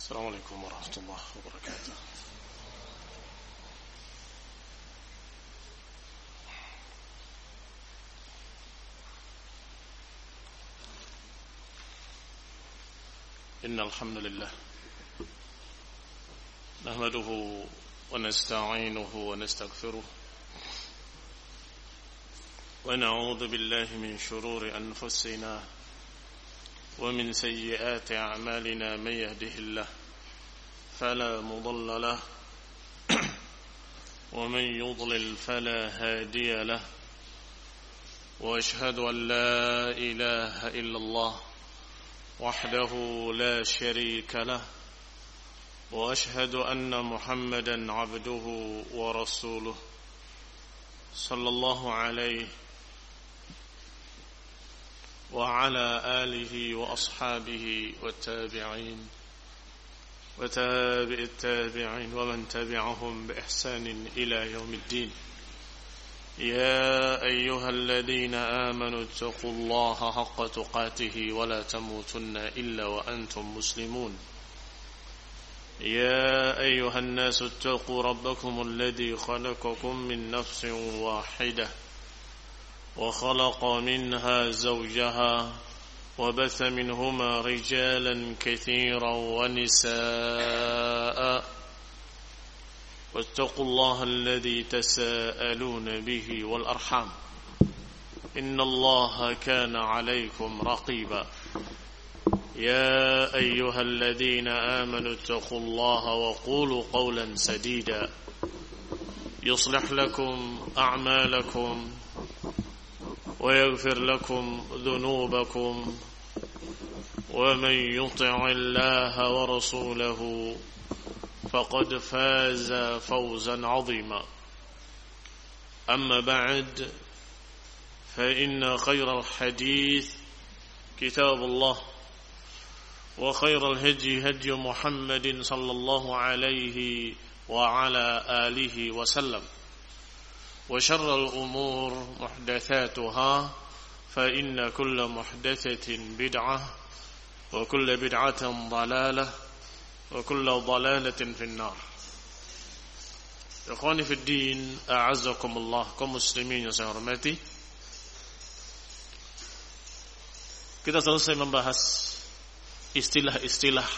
السلام عليكم ورحمة الله وبركاته. إن الحمد لله نحمده ونستعينه ونستغفره ونعوذ بالله من شرور أنفسنا ومن سيئات أعمالنا. من يهده الله فلا مضل له ومن يضلل فلا هادي له وأشهد أن لا إله إلا الله وحده لا شريك له وأشهد أن محمدا عبده ورسوله صلى الله عليه وعلى آله وأصحابه والتابعين وتابع التابعين ومن تبعهم بإحسان إلى يوم الدين. يا أيها الذين آمنوا اتقوا الله حق تقاته ولا تموتن إلا وأنتم مسلمون. يا أيها الناس اتقوا ربكم الذي خلقكم من نفس واحدة وخلق منها زوجها وبث منهما رجالا كثيرا ونساء واتقوا الله الذي تساءلون به والأرحام إن الله كان عليكم رقيبا. يا أيها الذين آمنوا اتقوا الله وقولوا قولا سديدا يصلح لكم أعمالكم ويغفر لكم ذنوبكم ومن يطع الله ورسوله فقد فاز فوزا عظيما. أما بعد فإن خير الحديث كتاب الله وخير الهدي هدي محمد صلى الله عليه وعلى آله وسلم وشر الأمور محدثاتها فإن كل محدثة بدعة وكل بدعة ضلالة وكل ضلالة في النار. Ikhwani fi din, a'azzakumullah, kaum muslimin yang saya hormati. Kita selesai membahas istilah-istilah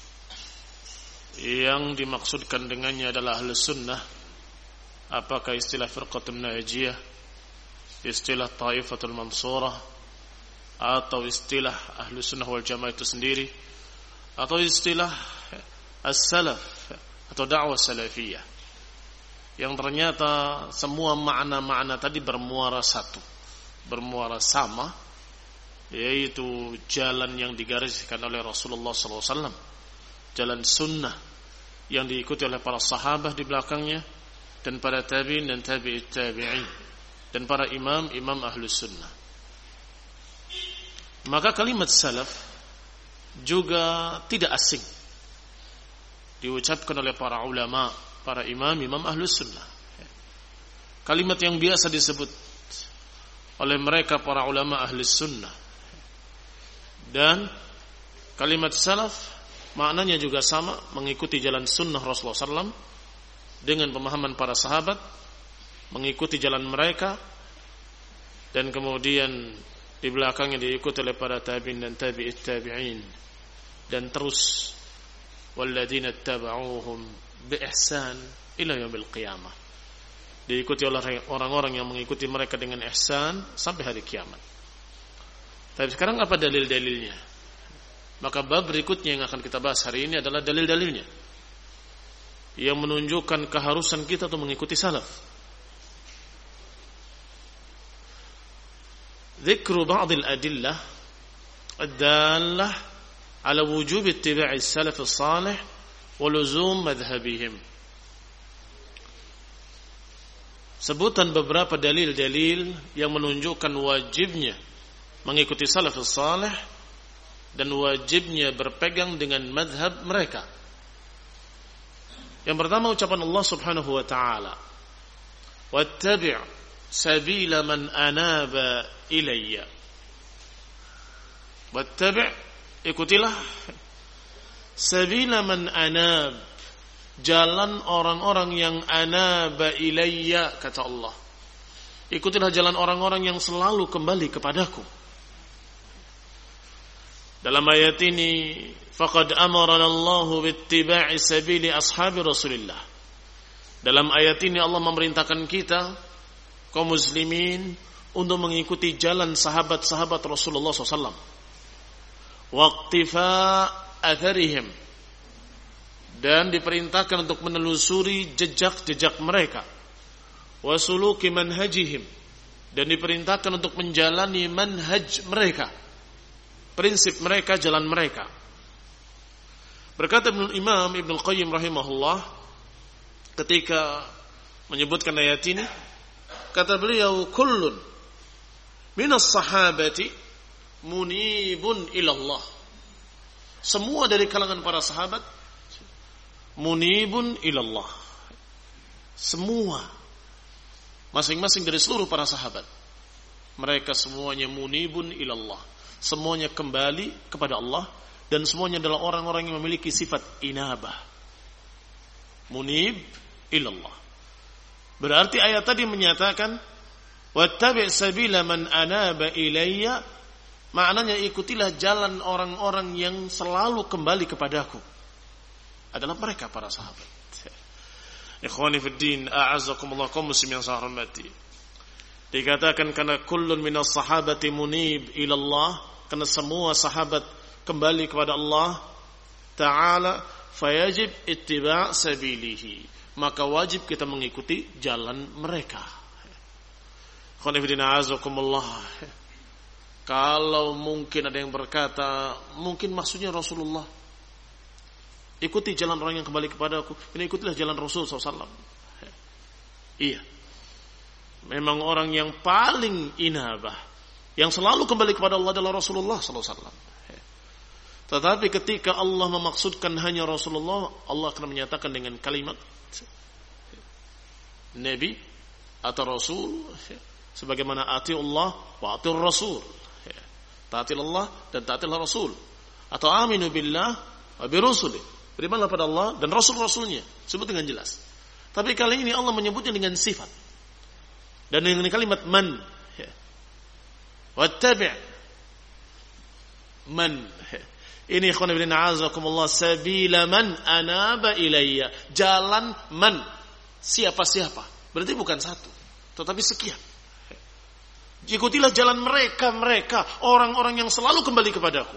yang dimaksudkan dengannya adalah Ahlus Sunnah. Apakah istilah Firqatun Najiyah, istilah Taifatul Mansurah, atau istilah Ahlus Sunnah wal Jamaah itu sendiri, atau istilah As-Salaf atau dakwah salafiyah, yang ternyata semua makna-makna tadi bermuara satu, bermuara sama, yaitu jalan yang digariskan oleh Rasulullah SAW, jalan sunnah yang diikuti oleh para sahabat di belakangnya, dan para tabi'in dan tabi'it tabi'in, dan para imam ahlus sunnah. Maka kalimat salaf juga tidak asing diucapkan oleh para ulama, para imam ahlus sunnah. Kalimat yang biasa disebut oleh mereka para ulama ahlus sunnah. Dan kalimat salaf maknanya juga sama, mengikuti jalan sunnah Rasulullah SAW dengan pemahaman para sahabat, mengikuti jalan mereka, dan kemudian di belakangnya diikuti oleh para tabi'in dan tabi'it tabi'in, dan terus walladzina tabauhum bi ihsan ila yaumil qiyamah, diikuti oleh orang-orang yang mengikuti mereka dengan ihsan sampai hari kiamat. Tapi sekarang apa dalil-dalilnya? Maka bab berikutnya yang akan kita bahas hari ini adalah dalil-dalilnya yang menunjukkan keharusan kita untuk mengikuti salaf. Dzikru ba'd al-adillah ad-dallah ala wujub ittiba'i as-salaf as-salih wa luzum madhhabihim. Sebutan beberapa dalil-dalil yang menunjukkan wajibnya mengikuti salaf as-salih dan wajibnya berpegang dengan madhab mereka. Yang pertama ucapan Allah Subhanahu wa ta'ala, wattabi' sabila man anaba ilayya. Wattabi', ikutilah sabila man anab, jalan orang-orang yang anaba ilayya, kata Allah. Ikutilah jalan orang-orang yang selalu kembali kepadaku. Dalam ayat ini, faqad amarana Allahu bittiba'i sabili ashabi Rasulillah. Dalam ayat ini Allah memerintahkan kita kaum muslimin untuk mengikuti jalan sahabat-sahabat Rasulullah SAW. Waqtifa atharihim, dan diperintahkan untuk menelusuri jejak-jejak mereka. Wasuluki manhajihim, dan diperintahkan untuk menjalani manhaj mereka, prinsip mereka, jalan mereka. Berkata Imam Ibn Qayyim rahimahullah ketika menyebutkan ayat ini, kata beliau, kullun minas sahabati munibun ilallah. Semua dari kalangan para sahabat munibun ilallah. Semua, masing-masing dari seluruh para sahabat, mereka semuanya munibun ilallah, semuanya kembali kepada Allah, dan semuanya adalah orang-orang yang memiliki sifat inabah. Munib ilallah. Berarti ayat tadi menyatakan wattabi' sabila man anaba ilayya, maknanya ikutilah jalan orang-orang yang selalu kembali kepadaku, adalah mereka para sahabat. Ikhwani fid din, a'azzakumullah, kaum muslimin yang saya hormati. Dikatakan karena kullun minas sahabati munib ila Allah, karena semua sahabat kembali kepada Allah Ta'ala, fayajib ittiba' sabilihi, maka wajib kita mengikuti jalan mereka. Ikhwani fid din, a'azzakumullah. Kalau mungkin ada yang berkata, mungkin maksudnya Rasulullah, ikuti jalan orang yang kembali kepadaku. Ini ikutilah jalan Rasul SAW. Iya, memang orang yang paling inabah, yang selalu kembali kepada Allah adalah Rasulullah SAW. Tetapi ketika Allah memaksudkan hanya Rasulullah, Allah akan menyatakan dengan kalimat Nabi atau Rasul, sebagaimana atiullah wa atir Rasul, taatilah Allah dan taatilah Rasul, atau aminu billah wa birusulih, berimanlah pada Allah dan Rasul-Rasulnya, sebut dengan jelas. Tapi kali ini Allah menyebutnya dengan sifat dan dengan kalimat man, wattabi' man. Ini ikhwan fillah a'azakumullah, sabila man anaba ilayya, jalan man, siapa-siapa, berarti bukan satu tetapi sekian. Ikutilah jalan mereka, orang-orang yang selalu kembali kepadaku.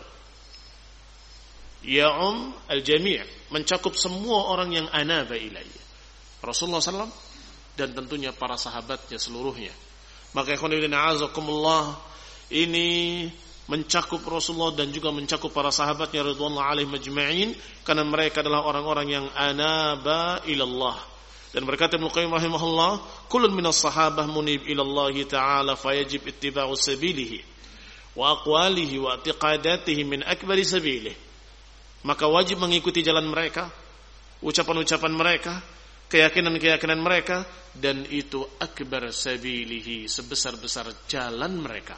Ya'um al-jami', mencakup semua orang yang anaba ilayya, Rasulullah SAW dan tentunya para sahabatnya seluruhnya. Maka ikhwan fillah a'azakumullah, ini mencakup Rasulullah dan juga mencakup para sahabatnya radhiyallahu alaihim majma'in, karena mereka adalah orang-orang yang anaba ilallah. Dan berkata Ibnu Qayyim rahimahullah, kullun minas sahabah munib ilallah ta'ala, fayajib ittiba'u sabilihi wa aqwalihi wa i'tiqadatihi min akbari sabilihi. Maka wajib mengikuti jalan mereka, ucapan-ucapan mereka, keyakinan-keyakinan mereka, dan itu akbar sabilihi, sebesar-besar jalan mereka.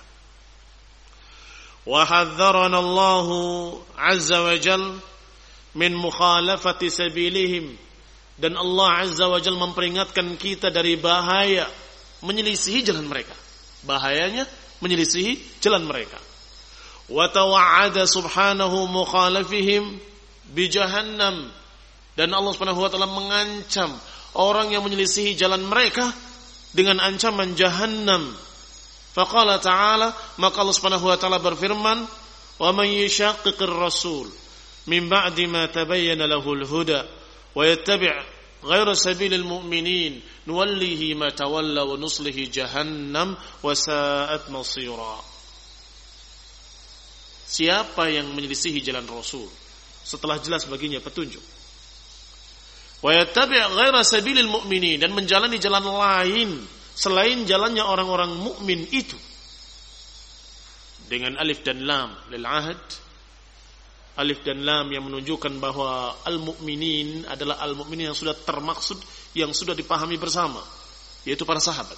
Wa hadzarana Allahu azza wa jalla min mukhalafati sabilihim, dan Allah azza wa jalla memperingatkan kita dari bahaya menyelisihi jalan mereka. Bahayanya menyelisihi jalan mereka. Wa tawa'ada subhanahu mukhalafihim bi jahannam, dan Allah Subhanahu wa taala mengancam orang yang menyelisihi jalan mereka dengan ancaman jahannam. Faqala ta'ala, maka Allah Subhanahu wa taala berfirman, wa man yushaqiqir rasul min ba'di ma tabayyana lahul huda wa yattabi' ghayra sabilil mu'minin nuwallihi ma tawalla wa nuslihi jahannam wa sa'at masira. Siapa yang menyelisihi jalan Rasul setelah jelas baginya petunjuk, wa yattabi' ghayra sabilil mu'minin, dan menjalani jalan lain selain jalannya orang-orang mukmin itu, dengan alif dan lam lil ahad, alif dan lam yang menunjukkan bahwa al-mu'minin adalah al-mu'minin yang sudah termaksud, yang sudah dipahami bersama, yaitu para sahabat,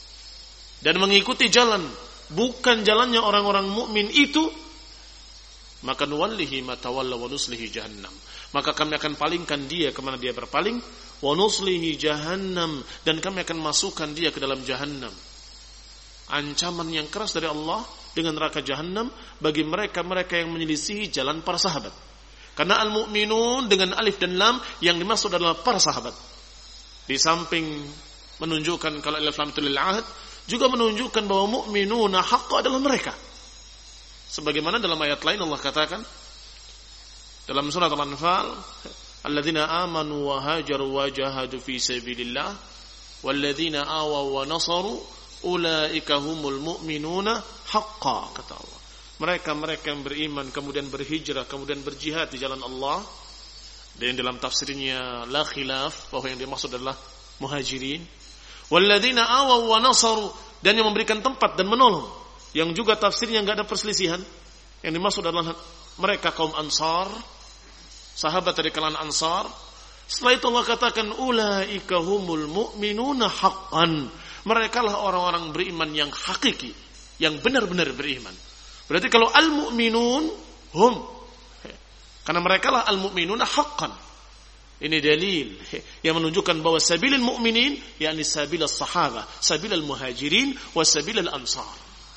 dan mengikuti jalan bukan jalannya orang-orang mukmin itu, maka nuwallihi ma tawalla wa nuslihi jahannam. Maka kami akan palingkan dia kemana dia berpaling, wa nuslihi jahannam, dan kami akan masukkan dia ke dalam jahannam. Ancaman yang keras dari Allah dengan neraka jahannam bagi mereka-mereka yang menyelisihi jalan para sahabat. Karena al-mu'minun dengan alif dan lam yang dimaksud adalah para sahabat. Di samping menunjukkan kalau alif lam itu lil ahad, juga menunjukkan bahwa mu'minuna haqqa adalah mereka. Sebagaimana dalam ayat lain Allah katakan dalam surat Al-Anfal, alladzina amanu wa hajaru wa jahadu fi sabilillah walladzina awaw wa nasaru ulaika humul mu'minuna haqqa, kata Allah. Mereka yang beriman kemudian berhijrah kemudian berjihad di jalan Allah. Dan dalam tafsirnya la khilaf bahwa yang dimaksud adalah muhajirin. Walladzina awaw wa nasaru, dan yang memberikan tempat dan menolong, yang juga tafsirnya enggak ada perselisihan. Yang dimaksud adalah mereka kaum Ansar, sahabat dari kalangan Ansar. Setelah itu Allah katakan ulaika humul mu'minuna haqqan. Merekalah orang-orang beriman yang hakiki, yang benar-benar beriman. Berarti kalau al-mu'minun hum, karena merekalah al-mu'minuna haqqan. Ini dalil yang menunjukkan bahwa sabilil mu'minin yakni sabilus sahabah, sabilul muhajirin wa sabilul ansar.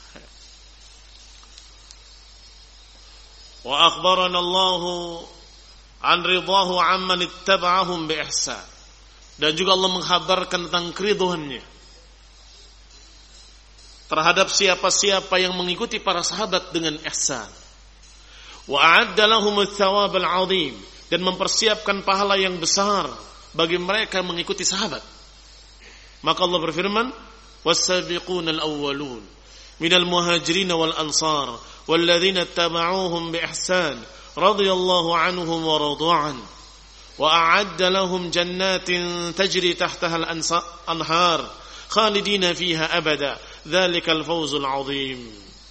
Wa akhbarana Allah an ridahu amman ittaba'ahum bi ihsan. Dan juga Allah menghabarkan tentang keridhaannya terhadap siapa-siapa yang mengikuti para sahabat dengan ihsan. Wa a'adda lahumul thawabal 'azim, dan mempersiapkan pahala yang besar bagi mereka mengikuti sahabat. Maka Allah berfirman, was-sabiqunal awwalun minal muhajirin wal ansar walladzina ittaba'uuhum bi ihsan radhiyallahu 'anhum wa radu 'an wa a'adda lahum jannatin tajri tahtaha al-anhar khalidina fiha abada dzalikal fawzul 'azim.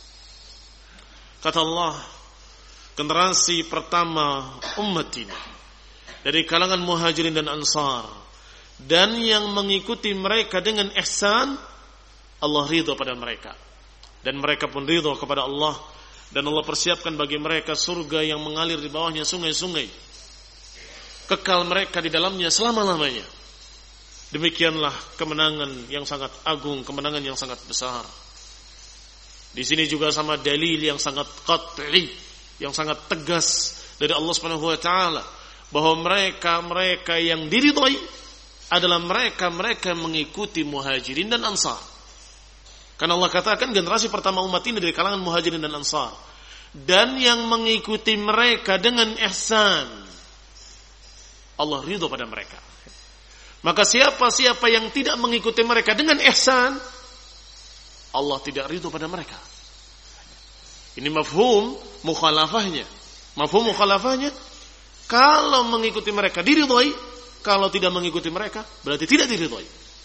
Kata Allah, generasi pertama umat ini dari kalangan muhajirin dan ansar, dan yang mengikuti mereka dengan ihsan, Allah ridha pada mereka, dan mereka pun ridha kepada Allah, dan Allah persiapkan bagi mereka surga yang mengalir di bawahnya sungai-sungai, kekal mereka di dalamnya selama-lamanya. Demikianlah kemenangan yang sangat agung, kemenangan yang sangat besar. Di sini juga sama dalil yang sangat qat'i, yang sangat tegas dari Allah Subhanahu wa taala bahwa mereka yang diridhai adalah mereka yang mengikuti muhajirin dan ansar. Karena Allah katakan generasi pertama umat ini dari kalangan muhajirin dan ansar, dan yang mengikuti mereka dengan ihsan, Allah ridha pada mereka. Maka siapa-siapa yang tidak mengikuti mereka dengan ihsan, Allah tidak ridha pada mereka. Ini mafhum mukhalafahnya. Mafhum mukhalafahnya, kalau mengikuti mereka diridhai, kalau tidak mengikuti mereka berarti tidak diridhai.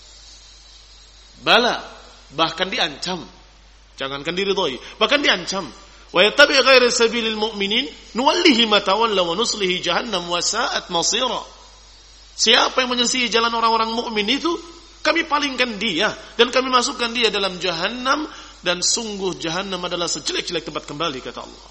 Bala, bahkan diancam. Jangankan diridhai, bahkan diancam. Wa yattabi' ghaira sabilil mu'minin nuwallihi ma tawalla wa nuslihi jahannam wa sa'at masira. Siapa yang menyelisihi jalan orang-orang mukmin itu, kami palingkan dia dan kami masukkan dia dalam jahannam, dan sungguh jahannam adalah sejelek-jelek tempat kembali, kata Allah.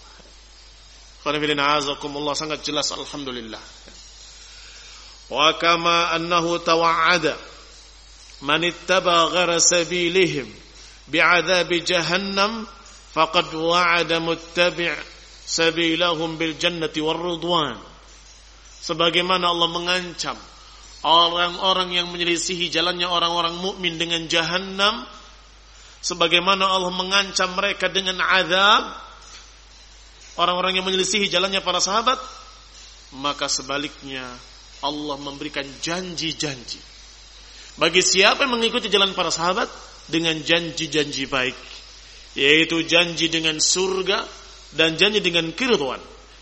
Qul sangat jelas, alhamdulillah. Wa kama annahu tawa'ada man ittaba ghaira sabilihim bi'adzabi jahannam faqad wa'ada muttabi' sabilahum bil jannati war ridwan. Sebagaimana Allah mengancam orang-orang yang menyelisihi jalannya orang-orang mukmin dengan jahannam, sebagaimana Allah mengancam mereka dengan azab orang-orang yang menyelisihi jalannya para sahabat, maka sebaliknya Allah memberikan janji-janji bagi siapa yang mengikuti jalan para sahabat dengan janji-janji baik, yaitu janji dengan surga dan janji dengan keridhaan.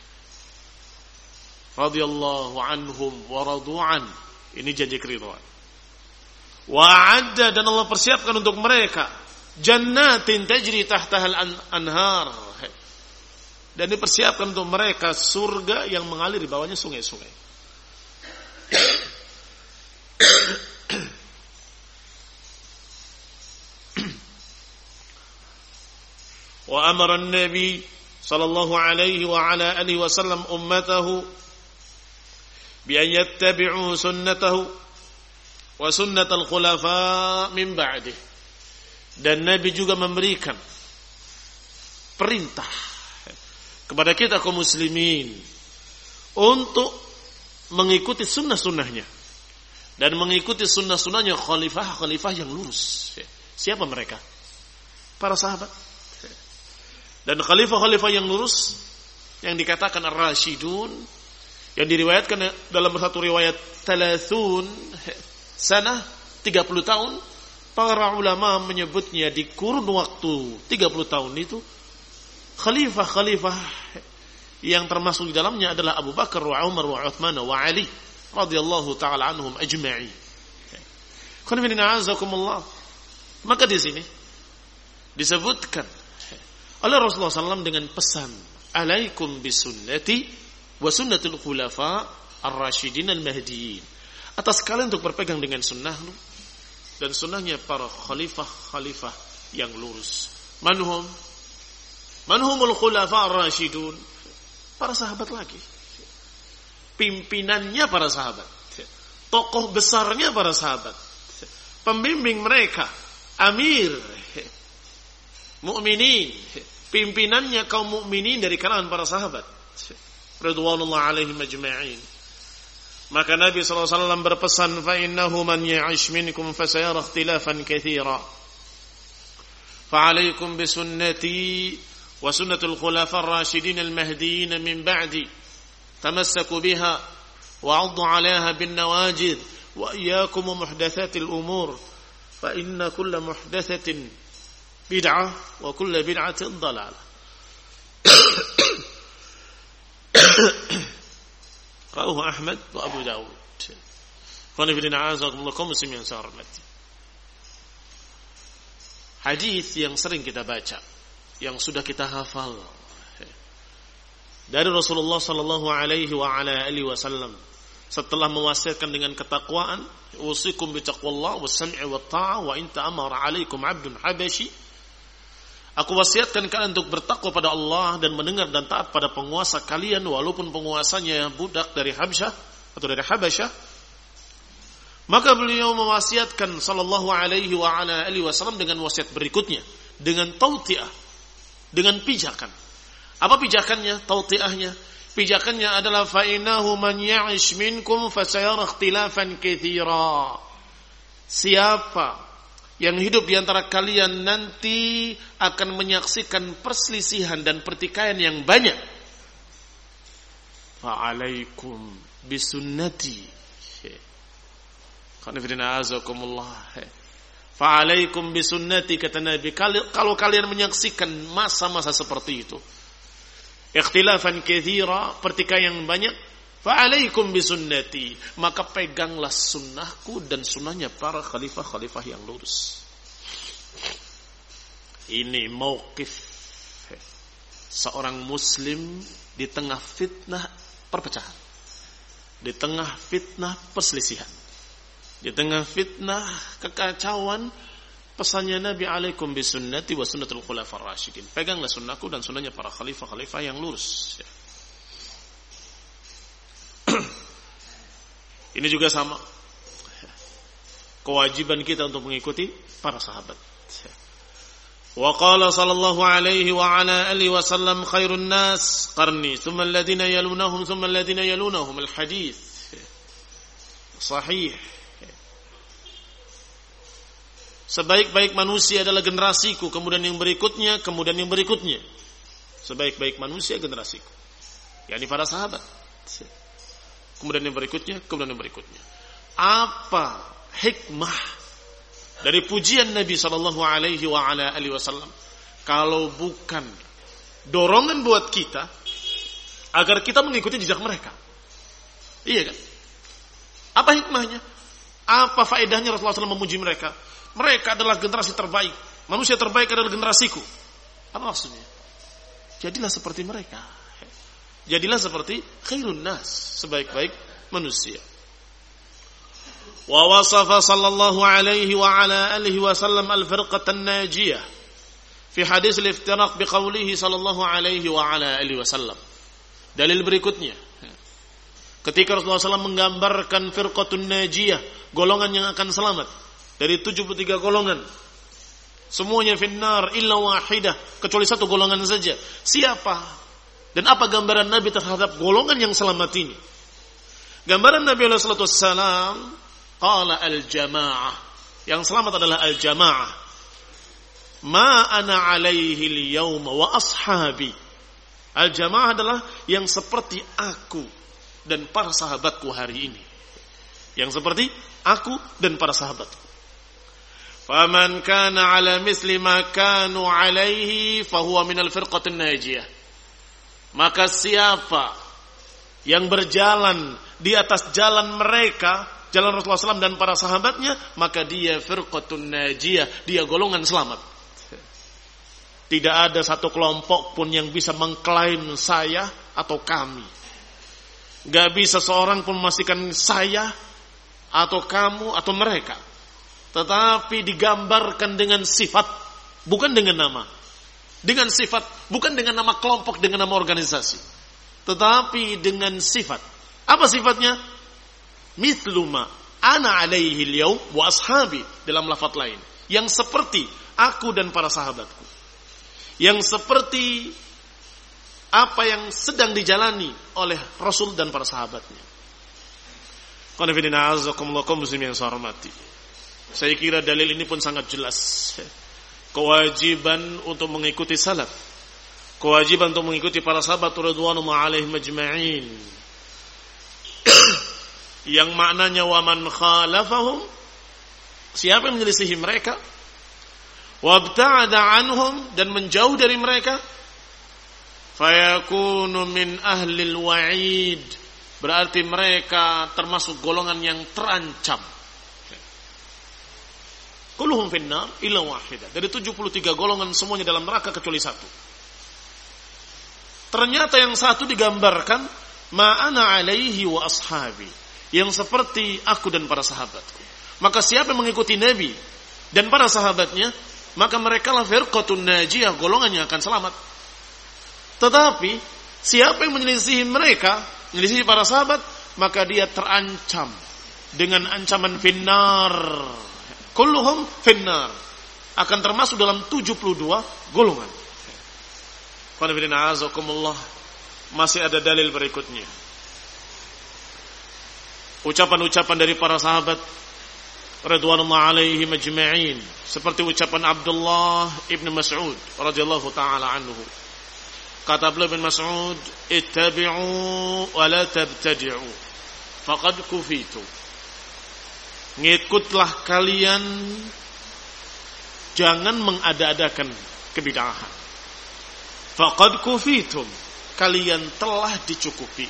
Radhiyallahu anhum wa radu'an, ini janji keridhaan. Wa'adda, dan Allah persiapkan untuk mereka jannatin tajri tahtahal anhar, dan dipersiapkan untuk mereka surga yang mengalir di bawahnya sungai-sungai. Wa amara an-nabi sallallahu alaihi wa ala alihi wasallam ummatahu bi an yattabi'u sunnatahu wa sunnatal khulafa min ba'dih. Dan Nabi juga memberikan perintah kepada kita kaum muslimin untuk mengikuti sunnah-sunnahnya dan mengikuti sunnah-sunnahnya khalifah-khalifah yang lurus. Siapa mereka? Para sahabat. Dan khalifah-khalifah yang lurus yang dikatakan ar-rasyidun, yang diriwayatkan dalam satu riwayat 30 sanah, 30 tahun. Para ulama menyebutnya di kurun waktu 30 tahun itu khalifah-khalifah yang termasuk di dalamnya adalah Abu Bakar wa Umar wa Uthman wa Ali radhiyallahu taala anhum ajma'in. Maka di sini disebutkan oleh Rasulullah SAW dengan pesan, alaikum bisunnati wa sunnatul khulafa ar-rasyidin al-mahdiyyin. Atas kalian untuk berpegang dengan sunnahku dan sunnahnya para khalifah-khalifah yang lurus. Manhumul khulafa ar-rasyidun. Para sahabat lagi. Pimpinannya para sahabat. Tokoh besarnya para sahabat. Pembimbing mereka, amir mukminin, pimpinannya kaum mukminin dari kalangan para sahabat radhiyallahu alaihim ajma'in. Maka Nabi SAW berpesan, fa innahu man ya'ish minkum fasayara ikhtilafan katsira fa 'alaikum bi sunnati wa sunnatul khulafa ar-rasyidin al-mahdiyyin min ba'di tamassaku biha wa 'addu 'alayha bin nawajid wa iyyakum muhdatsatil umur fa inna kulla muhdatsatin bid'ah wa kulla bid'atin dhalalah. Rawahu Ahmad wa Abu Dawud. Hadis yang sering kita baca, yang sudah kita hafal dari Rasulullah sallallahu alaihi wa ala alihi wasallam setelah mewasiatkan dengan ketakwaan, usikum bi taqwallah was sam'i wat ta'ah wa in ta'amara 'alaikum 'abdun habashi. Aku wasiatkan kalian untuk bertakwa pada Allah dan mendengar dan taat pada penguasa kalian walaupun penguasanya budak dari Habsyah atau dari Habasyah. Maka beliau mewasiatkan sallallahu alaihi wa ala alihi wasallam dengan wasiat berikutnya, dengan tauti'ah, dengan pijakan. Apa pijakannya? Tauti'ahnya. Pijakannya adalah fa innahu man ya'ish minkum fasayara ikhtilafan katsira. Siapa yang hidup di antara kalian nanti akan menyaksikan perselisihan dan pertikaian yang banyak. Fa'alaikum bisunnati. Fa'alaikum bisunnati, kata Nabi. Kalau kalian menyaksikan masa-masa seperti itu, ikhtilafan katsira, pertikaian yang banyak, fa'alaikum bisunnati, maka peganglah sunnahku dan sunnahnya para khalifah-khalifah yang lurus. Ini mauqif seorang muslim di tengah fitnah perpecahan, di tengah fitnah perselisihan, di tengah fitnah kekacauan. Pesannya Nabi, alaikum bisunnati wa sunnatul khulafa ar-rasyidin, peganglah sunnahku dan sunnahnya para khalifah-khalifah yang lurus. Ini juga sama, kewajiban kita untuk mengikuti para sahabat. Wa qala sallallahu alaihi wa ala alihi wasallam, khairun nas qarni thumma alladhina yalunahum thumma alladhina yalunahum. Al-hadits sahih. Sebaik-baik manusia adalah generasiku, kemudian yang berikutnya, kemudian yang berikutnya. Sebaik-baik manusia generasiku, yakni para sahabat. Kemudian yang berikutnya, kemudian yang berikutnya. Apa hikmah dari pujian Nabi sallallahu alaihi wa ala alihi wasallam kalau bukan dorongan buat kita agar kita mengikuti jejak mereka? Iya kan? Apa hikmahnya? Apa faedahnya Rasulullah SAW memuji mereka? Mereka adalah generasi terbaik. Manusia terbaik adalah generasiku. Apa maksudnya? Jadilah seperti mereka. Jadilah seperti khairun nas, sebaik-baik manusia. Wa wasafa sallallahu alaihi wa ala alihi wasallam al-firqatan najiyah fi hadis al-iftiraq biqaulihi sallallahu alaihi wa ala alihi wasallam. Dalil berikutnya, ketika Rasulullah SAW menggambarkan firqatun najiyah, golongan yang akan selamat dari 73 golongan, semuanya finnar illa wahidah, kecuali satu golongan saja. Siapa dan apa gambaran Nabi terhadap golongan yang selamat ini? Gambaran Nabi sallallahu alaihi wasallam, qala al-jamaah, yang selamat adalah al-jamaah. Ma ana alaihi al-yawma wa ashabi. Al-jamaah adalah yang seperti aku dan para sahabatku hari ini. Yang seperti aku dan para sahabatku. Faman kana ala misli ma kanu alaihi fahuwa minal firqatin najiyah. Maka siapa yang berjalan di atas jalan mereka, jalan Rasulullah SAW dan para sahabatnya, maka dia firqatun najiyah, dia golongan selamat. Tidak ada satu kelompok pun yang bisa mengklaim saya atau kami. Gak bisa seorang pun memastikan saya atau kamu atau mereka. Tetapi digambarkan dengan sifat, bukan dengan nama. Dengan sifat, bukan dengan nama kelompok, dengan nama organisasi. Tetapi dengan sifat. Apa sifatnya? Mithluma ana alaihi al-yawm wa ashabi, dalam lafaz lain. Yang seperti aku dan para sahabatku. Yang seperti apa yang sedang dijalani oleh Rasul dan para sahabatnya. Qanifidina azakumullah kaum muslimin yang saya hormati. Saya kira dalil ini pun sangat jelas. Kewajiban untuk mengikuti salaf. Kewajiban untuk mengikuti para sahabat radhiyallahu alaihim ajma'in. Yang maknanya wa man khalafahum, siapa yang menyelisihi mereka, wabta'ada anhum, dan menjauh dari mereka, fayakunu min ahlil wa'id, berarti mereka termasuk golongan yang terancam. Kulluhum finnar illa wahidah. Dari 73 golongan semuanya dalam neraka kecuali satu. Ternyata yang satu digambarkan ma'ana alaihi wa ashabi, yang seperti aku dan para sahabatku. Maka siapa yang mengikuti Nabi dan para sahabatnya, maka mereka lah firqatun najiyah, golongan yang akan selamat. Tetapi siapa yang menyelisihi mereka, menyelisihi para sahabat, maka dia terancam dengan ancaman finnar. Kulluhum finnar, akan termasuk dalam 72 golongan. Qanifidina azakumullah. Masih ada dalil berikutnya. Ucapan-ucapan dari para sahabat radhiyallahu alaihim ajma'in, seperti ucapan Abdullah ibn Mas'ud radhiyallahu taala anhu. Kata Abdullah bin Mas'ud, ittabi'u wa la tabtadi'u faqad kufitu. Ngikutlah kalian, jangan mengada-adakan kebid'ahan. Faqad kufitum, kalian telah dicukupi.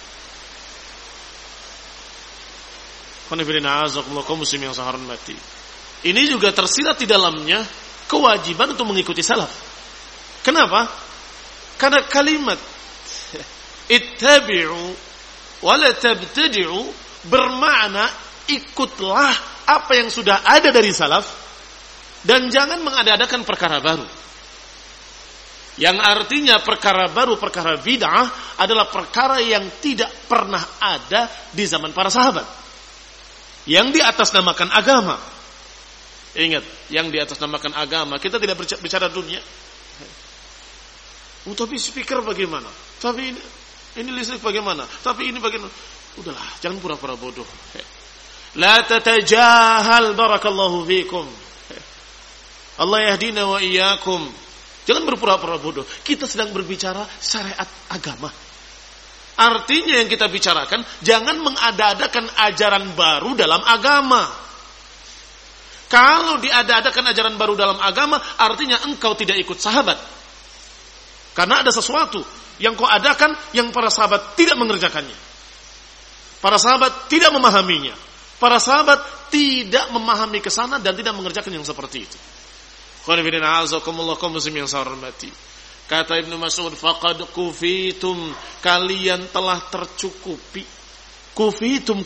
Ini juga tersirat di dalamnya kewajiban untuk mengikuti salaf. Kenapa? Karena kalimat ittabi'u wa la tabtadi'u bermakna ikutlah apa yang sudah ada dari salaf dan jangan mengada-adakan perkara baru. Yang artinya perkara baru, perkara bid'ah adalah perkara yang tidak pernah ada di zaman para sahabat, yang diatasnamakan agama. Ingat, yang diatasnamakan agama. Kita tidak bicara dunia. Tapi speaker bagaimana? Tapi ini listrik bagaimana? Tapi ini bagaimana? Udahlah, jangan pura-pura bodoh. La tatajahal barakallahu fikum. Allah yahdina wa iyyakum. Jangan berpura-pura bodoh. Kita sedang berbicara syariat agama. Artinya yang kita bicarakan, jangan mengada-adakan ajaran baru dalam agama. Kalau diada-adakan ajaran baru dalam agama, artinya engkau tidak ikut sahabat. Karena ada sesuatu yang kau adakan yang para sahabat tidak mengerjakannya. Para sahabat tidak memahaminya. Para sahabat tidak memahami kesana dan tidak mengerjakan yang seperti itu. Qanifidina azakumullah kaum muslimin yang saya hormati. Kata Ibnu Mas'ud, faqad kufitum, kalian telah tercukupi. Kufitum.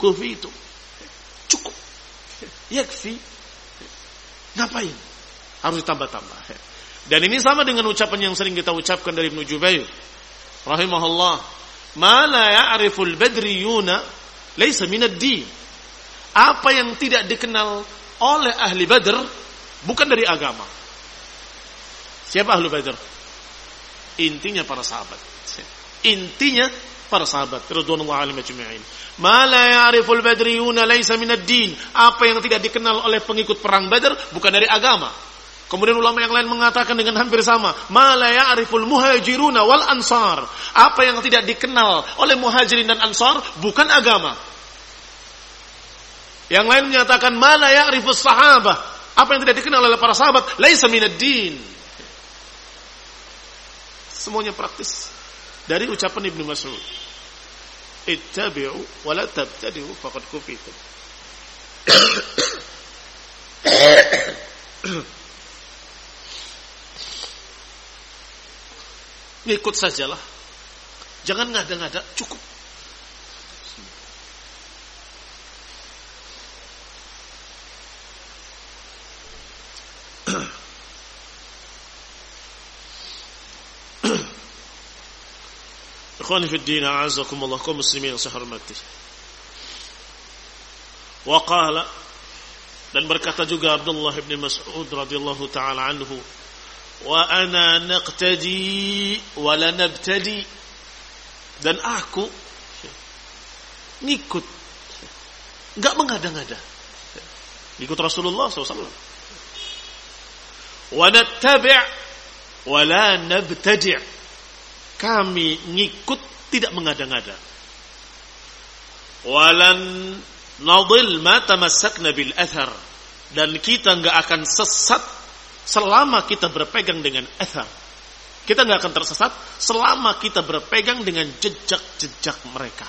Cukup. Yakfi. Ngapain? Harus ditambah-tambah. Dan ini sama dengan ucapan yang sering kita ucapkan dari Ibnu Jubair rahimahullah, "Ma la ya'riful badriyuna laysa minad din." Apa yang tidak dikenal oleh ahli Badr bukan dari agama. Siapa ahli Badr? Intinya para sahabat. Intinya para sahabat radhiyallahu anhum ajma'in. "Ma la ya'riful badriyuna laysa minad din." Apa yang tidak dikenal oleh pengikut perang Badar bukan dari agama. Kemudian ulama yang lain mengatakan dengan hampir sama, "Ma la ya'riful muhajiruna wal ansar." Apa yang tidak dikenal oleh muhajirin dan ansar bukan agama. Yang lain menyatakan, "Ma la ya'rifus sahabah." Apa yang tidak dikenal oleh para sahabat laisa minad din. Semuanya praktis dari ucapan Ibnu Mas'ud. "Ittabi'u wa la tabtadi'u faqad kufitum." Ngikut sajalah, jangan ngada-ngada, cukup. Ikhwani fi din, a'azakumullah, kaum muslimin yang saya hormati. Wa qala, dan berkata juga Abdullah bin Mas'ud radhiyallahu taala anhu, "Wa ana naqtadi wa la nabtadi." Dan aku ngikut, enggak mengada-ngada. Ngikut Rasulullah SAW. "Wa nattabi' wa la nabtadi'." Kami ngikut, tidak mengada-ngada. "Walan nadhil ma tamassakna bil athar." Dan kita enggak akan sesat selama kita berpegang dengan athar. Kita enggak akan tersesat selama kita berpegang dengan jejak-jejak mereka.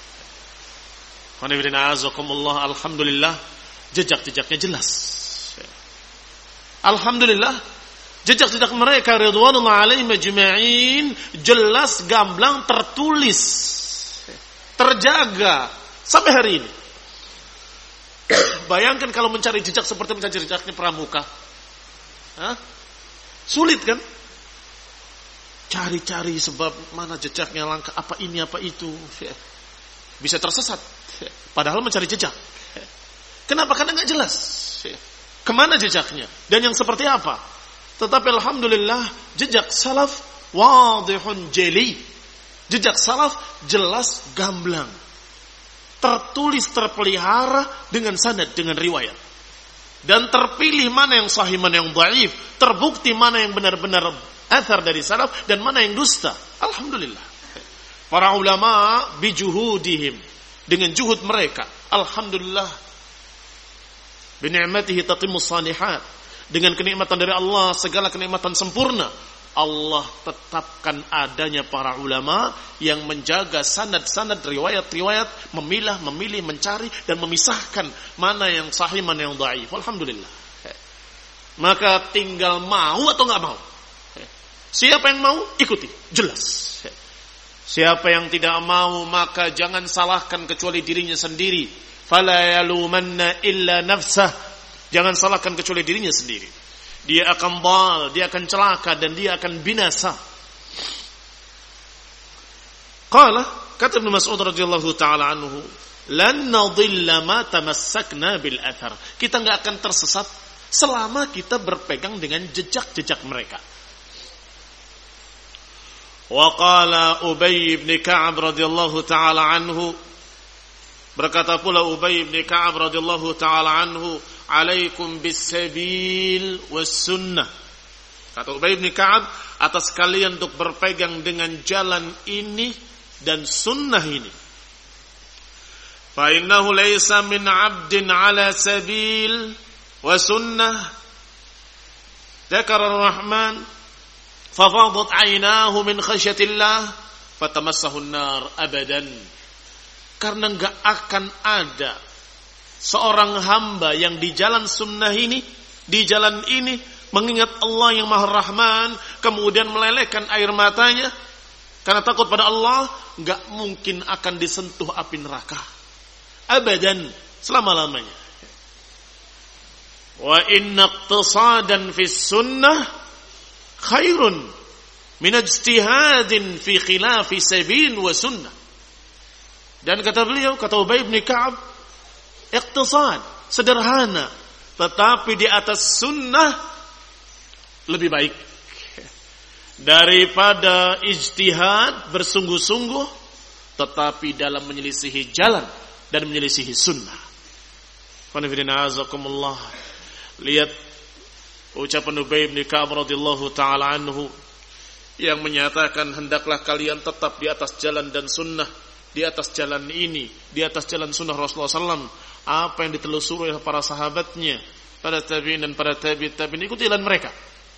Alhamdulillah, jejak-jejaknya jelas. Alhamdulillah, jejak-jejak mereka ridwanullah alaihim ajma'in jelas, gamblang, tertulis, terjaga sampai hari ini. Bayangkan kalau mencari jejak seperti mencari jejaknya pramuka. Sulit kan? Cari-cari sebab mana jejaknya langka, apa ini apa itu, bisa tersesat. Padahal mencari jejak. Kenapa? Karena nggak jelas kemana jejaknya dan yang seperti apa. Tetapi alhamdulillah jejak salaf wadihun jeli. Jejak salaf jelas, gamblang, tertulis, terpelihara dengan sanad, dengan riwayat. Dan terpilih mana yang sahih, mana yang dhaif, terbukti mana yang benar-benar athar dari salaf dan mana yang dusta. Alhamdulillah. Para ulama bijuhudihim, dengan juhud mereka, alhamdulillah, bi ni'matihi tatimmus salihat. Dengan kenikmatan dari Allah segala kenikmatan sempurna. Allah tetapkan adanya para ulama yang menjaga sanad-sanad, riwayat-riwayat, memilah, memilih, mencari dan memisahkan mana yang sahih, mana yang dhaif. Alhamdulillah. Maka tinggal mau atau enggak mau. Siapa yang mau, ikuti, jelas. Siapa yang tidak mau, maka jangan salahkan kecuali dirinya sendiri. Fala yalumanna illa nafsah. Jangan salahkan kecuali dirinya sendiri. Dia akan dal, dia akan celaka dan dia akan binasa. Qala, kata Ibnu Mas'ud radhiyallahu taala anhu, "Lan nadhilla ma tamassakna bil athar." Kita enggak akan tersesat selama kita berpegang dengan jejak-jejak mereka. Wa qala Ubay bin Ka'ab radhiyallahu taala anhu, berkata pula Ubay bin Ka'ab radhiyallahu taala anhu, "Alaikum bis-sabil was-sunnah." Kata Ubay bin Ka'ab, atas kalian untuk berpegang dengan jalan ini dan sunnah ini. Fa innahu laysa min 'abdin 'ala sabil wa sunnah dzakara ar-rahman fa fadat 'aynahu min khasyatillah fatamassahu an-nar abadan. Karena enggak akan ada seorang hamba yang di jalan sunnah ini, di jalan ini mengingat Allah yang Maha Rahman, kemudian melelehkan air matanya karena takut pada Allah, enggak mungkin akan disentuh api neraka abadan, selama-lamanya. Wa inna iqtisadan fis sunnah khairun min ijtihadin fi khilafi sabil wa sunnah. Dan kata beliau, kata Ubay bin Ka'ab, iqtisad, sederhana, tetapi di atas sunnah lebih baik daripada ijtihad bersungguh-sungguh tetapi dalam menyelisihi jalan dan menyelisihi sunnah. Lihat ucapan Ubay bin Ka'ab radhiyallahu taala anhu yang menyatakan hendaklah kalian tetap di atas jalan dan sunnah, di atas jalan ini, di atas jalan sunnah Rasulullah SAW. Apa yang ditelusuri oleh para sahabatnya, para tabi'in dan para tabi'in, ikuti jalan mereka.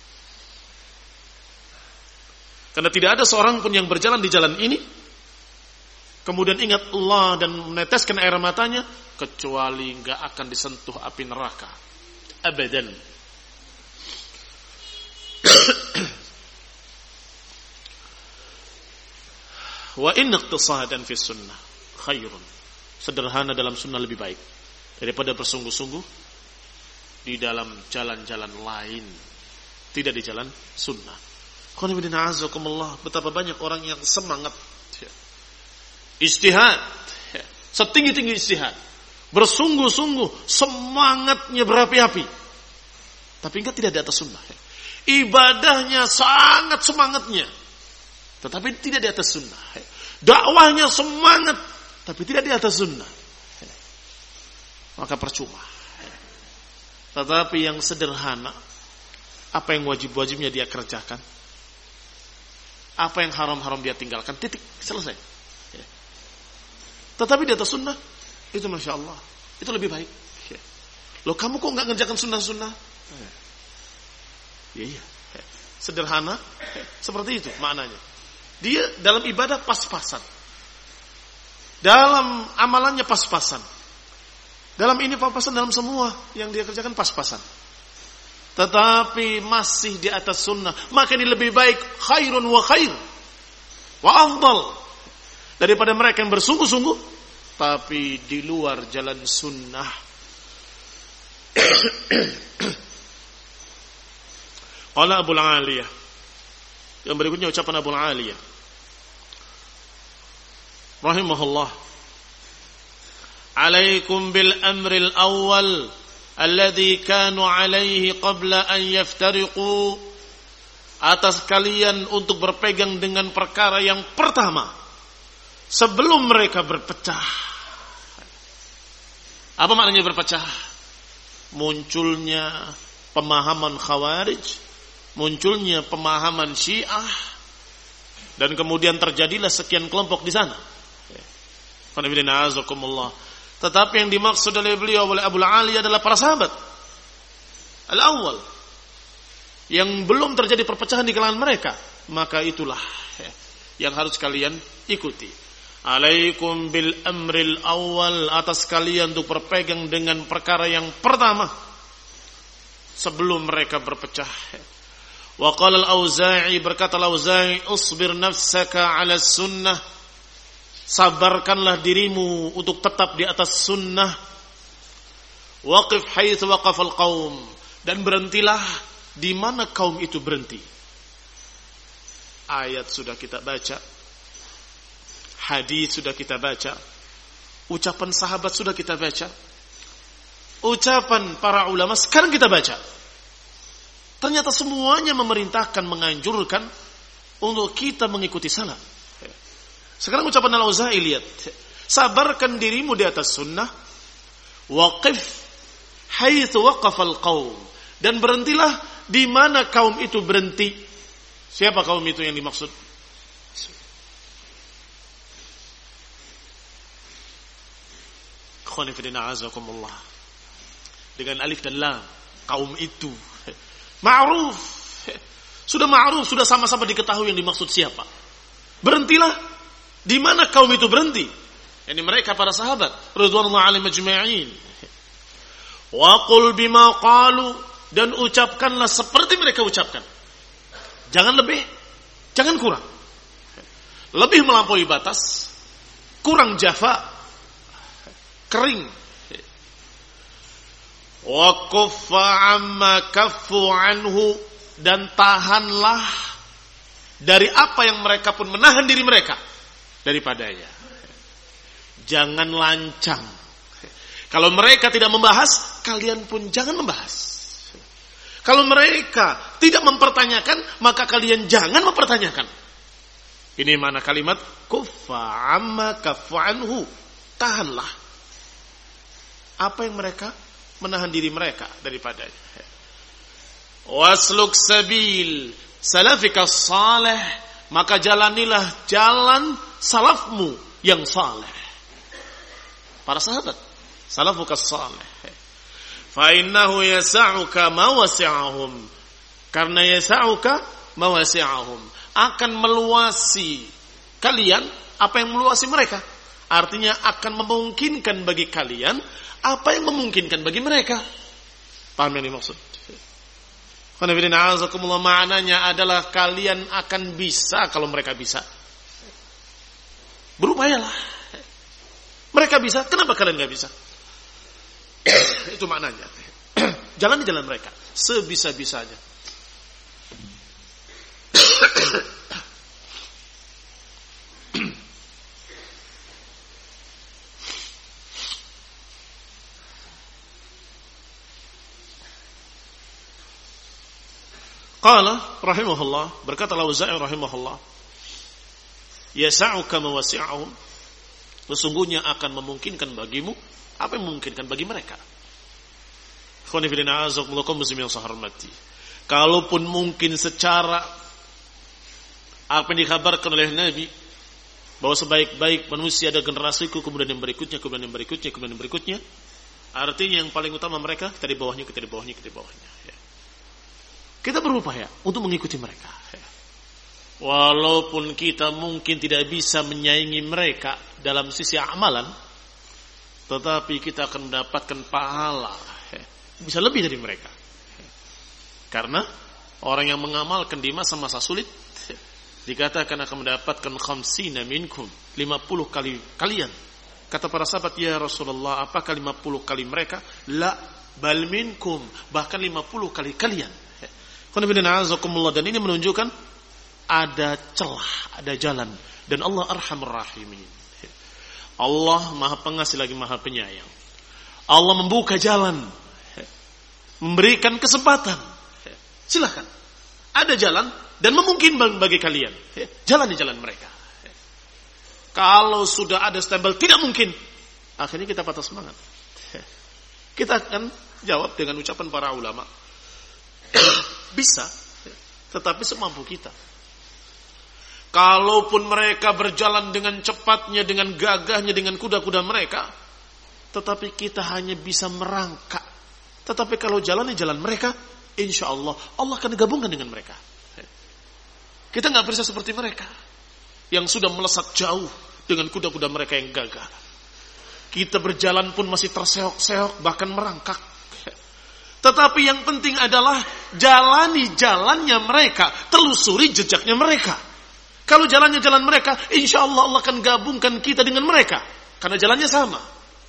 Karena tidak ada seorang pun yang berjalan di jalan ini kemudian ingat Allah dan meneteskan air matanya kecuali enggak akan disentuh api neraka abadan. Wa in iqtisadan fi sunnah khairun. Sederhana dalam sunnah lebih baik daripada bersungguh-sungguh di dalam jalan-jalan lain, tidak di jalan sunnah. Betapa banyak orang yang semangat ijtihad, setinggi-tinggi ijtihad, bersungguh-sungguh, semangatnya berapi-api, tapi enggak tidak di atas sunnah. Ibadahnya sangat semangatnya, tetapi tidak di atas sunnah. Dakwahnya semangat, tapi tidak di atas sunnah. Maka percuma. Tetapi yang sederhana, apa yang wajib-wajibnya dia kerjakan, apa yang haram-haram dia tinggalkan, titik, selesai. Tetapi di atas sunnah, itu Masya Allah, itu lebih baik. Loh kamu kok nggak ngerjakan sunnah-sunnah? Iya, sederhana, seperti itu maknanya. Dia dalam ibadah pas-pasan, dalam amalannya pas-pasan, dalam ini pas-pasan, dalam semua yang dia kerjakan pas-pasan. Tetapi masih di atas sunnah, maka ini lebih baik, khairun wa khair wa afdal, daripada mereka yang bersungguh-sungguh tapi di luar jalan sunnah. Qala Abu Aliyah, yang berikutnya ucapan Abu Aliyah rahimahullah, alaikum bil amril awal alladhi kanu alaihi qabla an yaftariqu, atas kalian untuk berpegang dengan perkara yang pertama sebelum mereka berpecah. Apa maknanya berpecah? Munculnya pemahaman Khawarij, munculnya pemahaman Syiah, dan kemudian terjadilah sekian kelompok di sana. Tetapi yang dimaksud oleh beliau, oleh Abu Ali, adalah para sahabat al-awwal yang belum terjadi perpecahan di kalangan mereka. Maka itulah yang harus kalian ikuti. Alaikum bil amril awal, atas kalian untuk berpegang dengan perkara yang pertama sebelum mereka berpecah. Wa qala al-Auza'i, berkata al-Auza'i, usbir nafsaka 'ala sunnah, sabarkanlah dirimu untuk tetap di atas sunnah. Waqif haitsu waqafal qaum, dan berhentilah di mana kaum itu berhenti. Ayat sudah kita baca, hadis sudah kita baca, ucapan sahabat sudah kita baca, ucapan para ulama sekarang kita baca. Ternyata semuanya memerintahkan, menganjurkan untuk kita mengikuti salaf. Sekarang ucapan Al-Auza'i, lihat, sabarkan dirimu di atas sunnah, waqif haitsu waqafal qaum, dan berhentilah di mana kaum itu berhenti. Siapa kaum itu yang dimaksud? Dengan alif dan lam, kaum itu ma'ruf, sudah ma'ruf, sudah sama-sama diketahui yang dimaksud siapa. Berhentilah di mana kaum itu berhenti, yani mereka para sahabat radhiyallahu alaihim ajma'in. Wa qul bima qalu, dan ucapkanlah seperti mereka ucapkan, jangan lebih, jangan kurang. Lebih melampaui batas, kurang jafa, kering. Wa kuffa amma kaffu anhu, dan tahanlah dari apa yang mereka pun menahan diri mereka daripadanya. Jangan lancang. Kalau mereka tidak membahas, kalian pun jangan membahas. Kalau mereka tidak mempertanyakan, maka kalian jangan mempertanyakan. Ini mana kalimat kuffa amma kaffa anhu. Tahanlah apa yang mereka menahan diri mereka daripadanya. Wasluk sabil salafika salih, maka jalanilah jalan salafmu yang saleh. Para sahabat, salafuka salih. Fa innahu yas'uka ma wasi'ahum. Karena yas'uka ma wasi'ahum, akan meluasi kalian apa yang meluasi mereka. Artinya akan memungkinkan bagi kalian apa yang memungkinkan bagi mereka. Paham yang dimaksud? Maknanya adalah kalian akan bisa kalau mereka bisa. Berupayalah. Mereka bisa, kenapa kalian gak bisa? Itu maknanya. Jalan di jalan mereka sebisa-bisanya. Qala rahimahullah, berkata Al-Auza'i rahimahullah, yas'uka ma wasi'ahum, sesungguhnya akan memungkinkan bagimu apa yang memungkinkan bagi mereka. Khoni fillah azakumullah muslimin yang saya hormati. Kalaupun mungkin secara apa yang dikabarkan oleh Nabi bahwa sebaik-baik manusia ada generasiku, kemudian yang berikutnya, kemudian yang berikutnya, kemudian yang berikutnya, artinya yang paling utama mereka, kita di bawahnya, kita di bawahnya, kita di bawahnya. Ya. Kita berupaya untuk mengikuti mereka. Ya. Walaupun kita mungkin tidak bisa menyaingi mereka dalam sisi amalan, tetapi kita akan mendapatkan pahala bisa lebih dari mereka. Karena orang yang mengamalkan di masa-masa sulit dikatakan akan mendapatkan 50 minkum, 50 kali kalian. Kata para sahabat, ya Rasulullah, apakah 50 kali mereka? La, bal minkum, bahkan 50 kali kalian. Dan ini menunjukkan ada celah, ada jalan, dan Allah Arhamur Rahimin. Allah Maha Pengasih lagi Maha Penyayang. Allah membuka jalan, memberikan kesempatan. Silakan, ada jalan dan memungkinkan bagi kalian. Jalan di jalan mereka. Kalau sudah ada stempel tidak mungkin, akhirnya kita patah semangat. Kita akan jawab dengan ucapan para ulama, bisa, tetapi semampu kita. Kalaupun mereka berjalan dengan cepatnya, dengan gagahnya, dengan kuda-kuda mereka, tetapi kita hanya bisa merangkak. Tetapi kalau jalannya jalan mereka, insya Allah akan digabungkan dengan mereka. Kita nggak bisa seperti mereka yang sudah melesat jauh dengan kuda-kuda mereka yang gagah. Kita berjalan pun masih terseok-seok, bahkan merangkak. Tetapi yang penting adalah jalani jalannya mereka, telusuri jejaknya mereka. Kalau jalannya jalan mereka, insya Allah akan gabungkan kita dengan mereka, karena jalannya sama.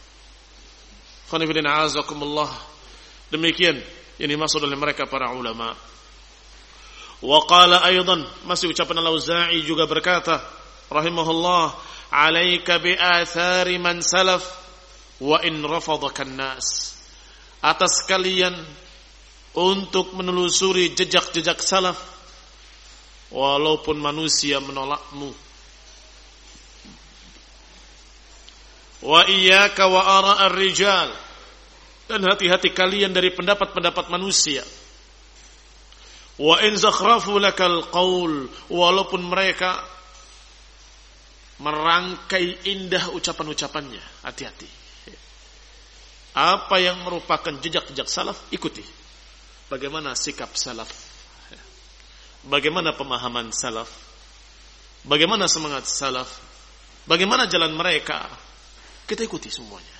Demikian ini maksud oleh mereka para ulama. Wa qala aydan, masih ucapan Al-Auza'i juga berkata rahimahullah, alaika bi athari man salaf wa in rafadaka an-nas. Atas kalian untuk menelusuri jejak-jejak salaf walaupun manusia menolakmu. Wa iyyaka wa ara'ar rijal, dan hati-hati kalian dari pendapat-pendapat manusia. Wa in zakhrafu lakal qaul, walaupun mereka merangkai indah ucapan-ucapannya, hati-hati. Apa yang merupakan jejak-jejak salaf, ikuti. Bagaimana sikap salaf, bagaimana pemahaman salaf, bagaimana semangat salaf, bagaimana jalan mereka, kita ikuti semuanya.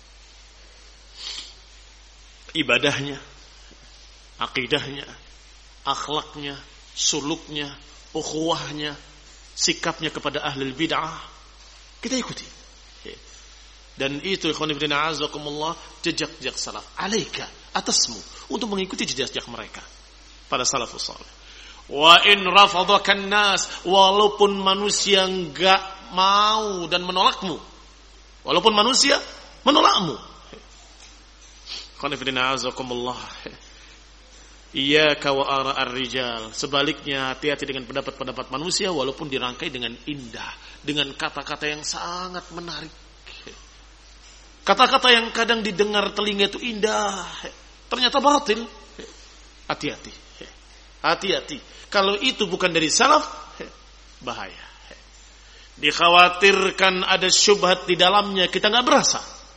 Ibadahnya, akidahnya, akhlaknya, suluknya, ukhuwahnya, sikapnya kepada ahlul bid'ah, kita ikuti. Dan itu ikhwan fillah azakumullah, jejak-jejak salaf. Alaika, atasmu untuk mengikuti jejak-jejak mereka. pada salafus saleh. Wa in rafadakan nas, walaupun manusia enggak mau dan menolakmu. Walaupun manusia menolakmu. Qanifidina azakumullah. Iyyaka wa ara ar-rijal. Sebaliknya, hati-hati dengan pendapat-pendapat manusia walaupun dirangkai dengan indah, dengan kata-kata yang sangat menarik. Kata-kata yang kadang didengar telinga itu indah, ternyata batil. Hati-hati. Hati-hati. Kalau itu bukan dari salaf, bahaya. Dikhawatirkan ada syubhat di dalamnya, kita nggak berasa.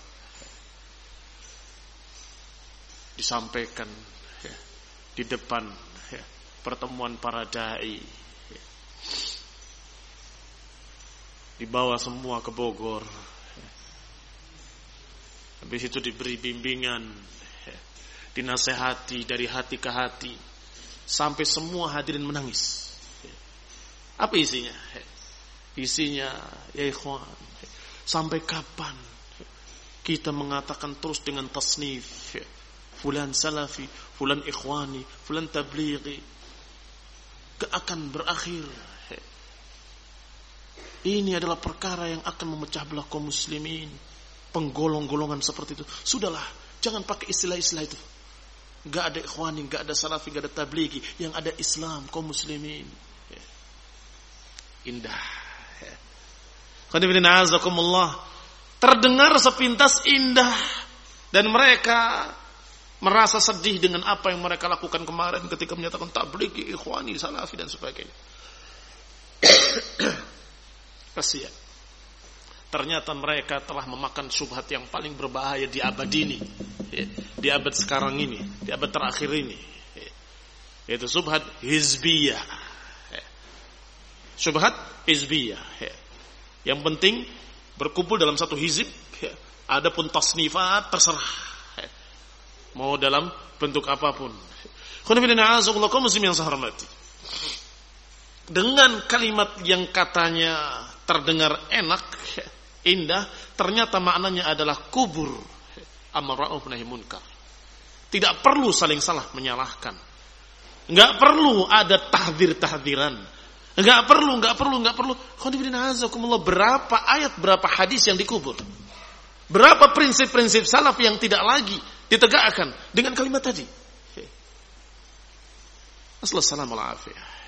Disampaikan di depan pertemuan para dai, dibawa semua ke Bogor. Habis itu diberi bimbingan, dinasehati dari hati ke hati, sampai semua hadirin menangis. Apa isinya? Isinya, ya ikhwan, sampai kapan kita mengatakan terus dengan tasnif, fulan salafi, fulan ikhwani, fulan tablighi, akan berakhir. Ini adalah perkara yang akan memecah belah kaum muslimin. Penggolong-golongan seperti itu, sudahlah, jangan pakai istilah-istilah itu. Gak ada ikhwani, gak ada salafi, gak ada tablighi, yang ada Islam, kaum muslimin. Indah. Qanifidina azakumullah. Terdengar sepintas indah, dan mereka merasa sedih dengan apa yang mereka lakukan kemarin ketika menyatakan tablighi, ikhwani, salafi dan sebagainya. Kasihan. Ternyata mereka telah memakan syubhat yang paling berbahaya di abad ini, di abad sekarang ini, di abad terakhir ini, yaitu syubhat hizbiyah. Syubhat hizbiyah. Yang penting berkumpul dalam satu hizib, adapun tasnifat terserah, mau dalam bentuk apapun. Kaum muslimin yang saya hormati, dengan kalimat yang katanya terdengar enak, indah, ternyata maknanya adalah kubur amar ma'ruf nahi munkar. Tidak perlu saling salah menyalahkan. Enggak perlu ada tahdzir-tahdziran. Enggak perlu. Berapa ayat, berapa hadis yang dikubur? Berapa prinsip-prinsip salaf yang tidak lagi ditegakkan dengan kalimat tadi? Assalamualaikum warahmatullahi wabarakatuh.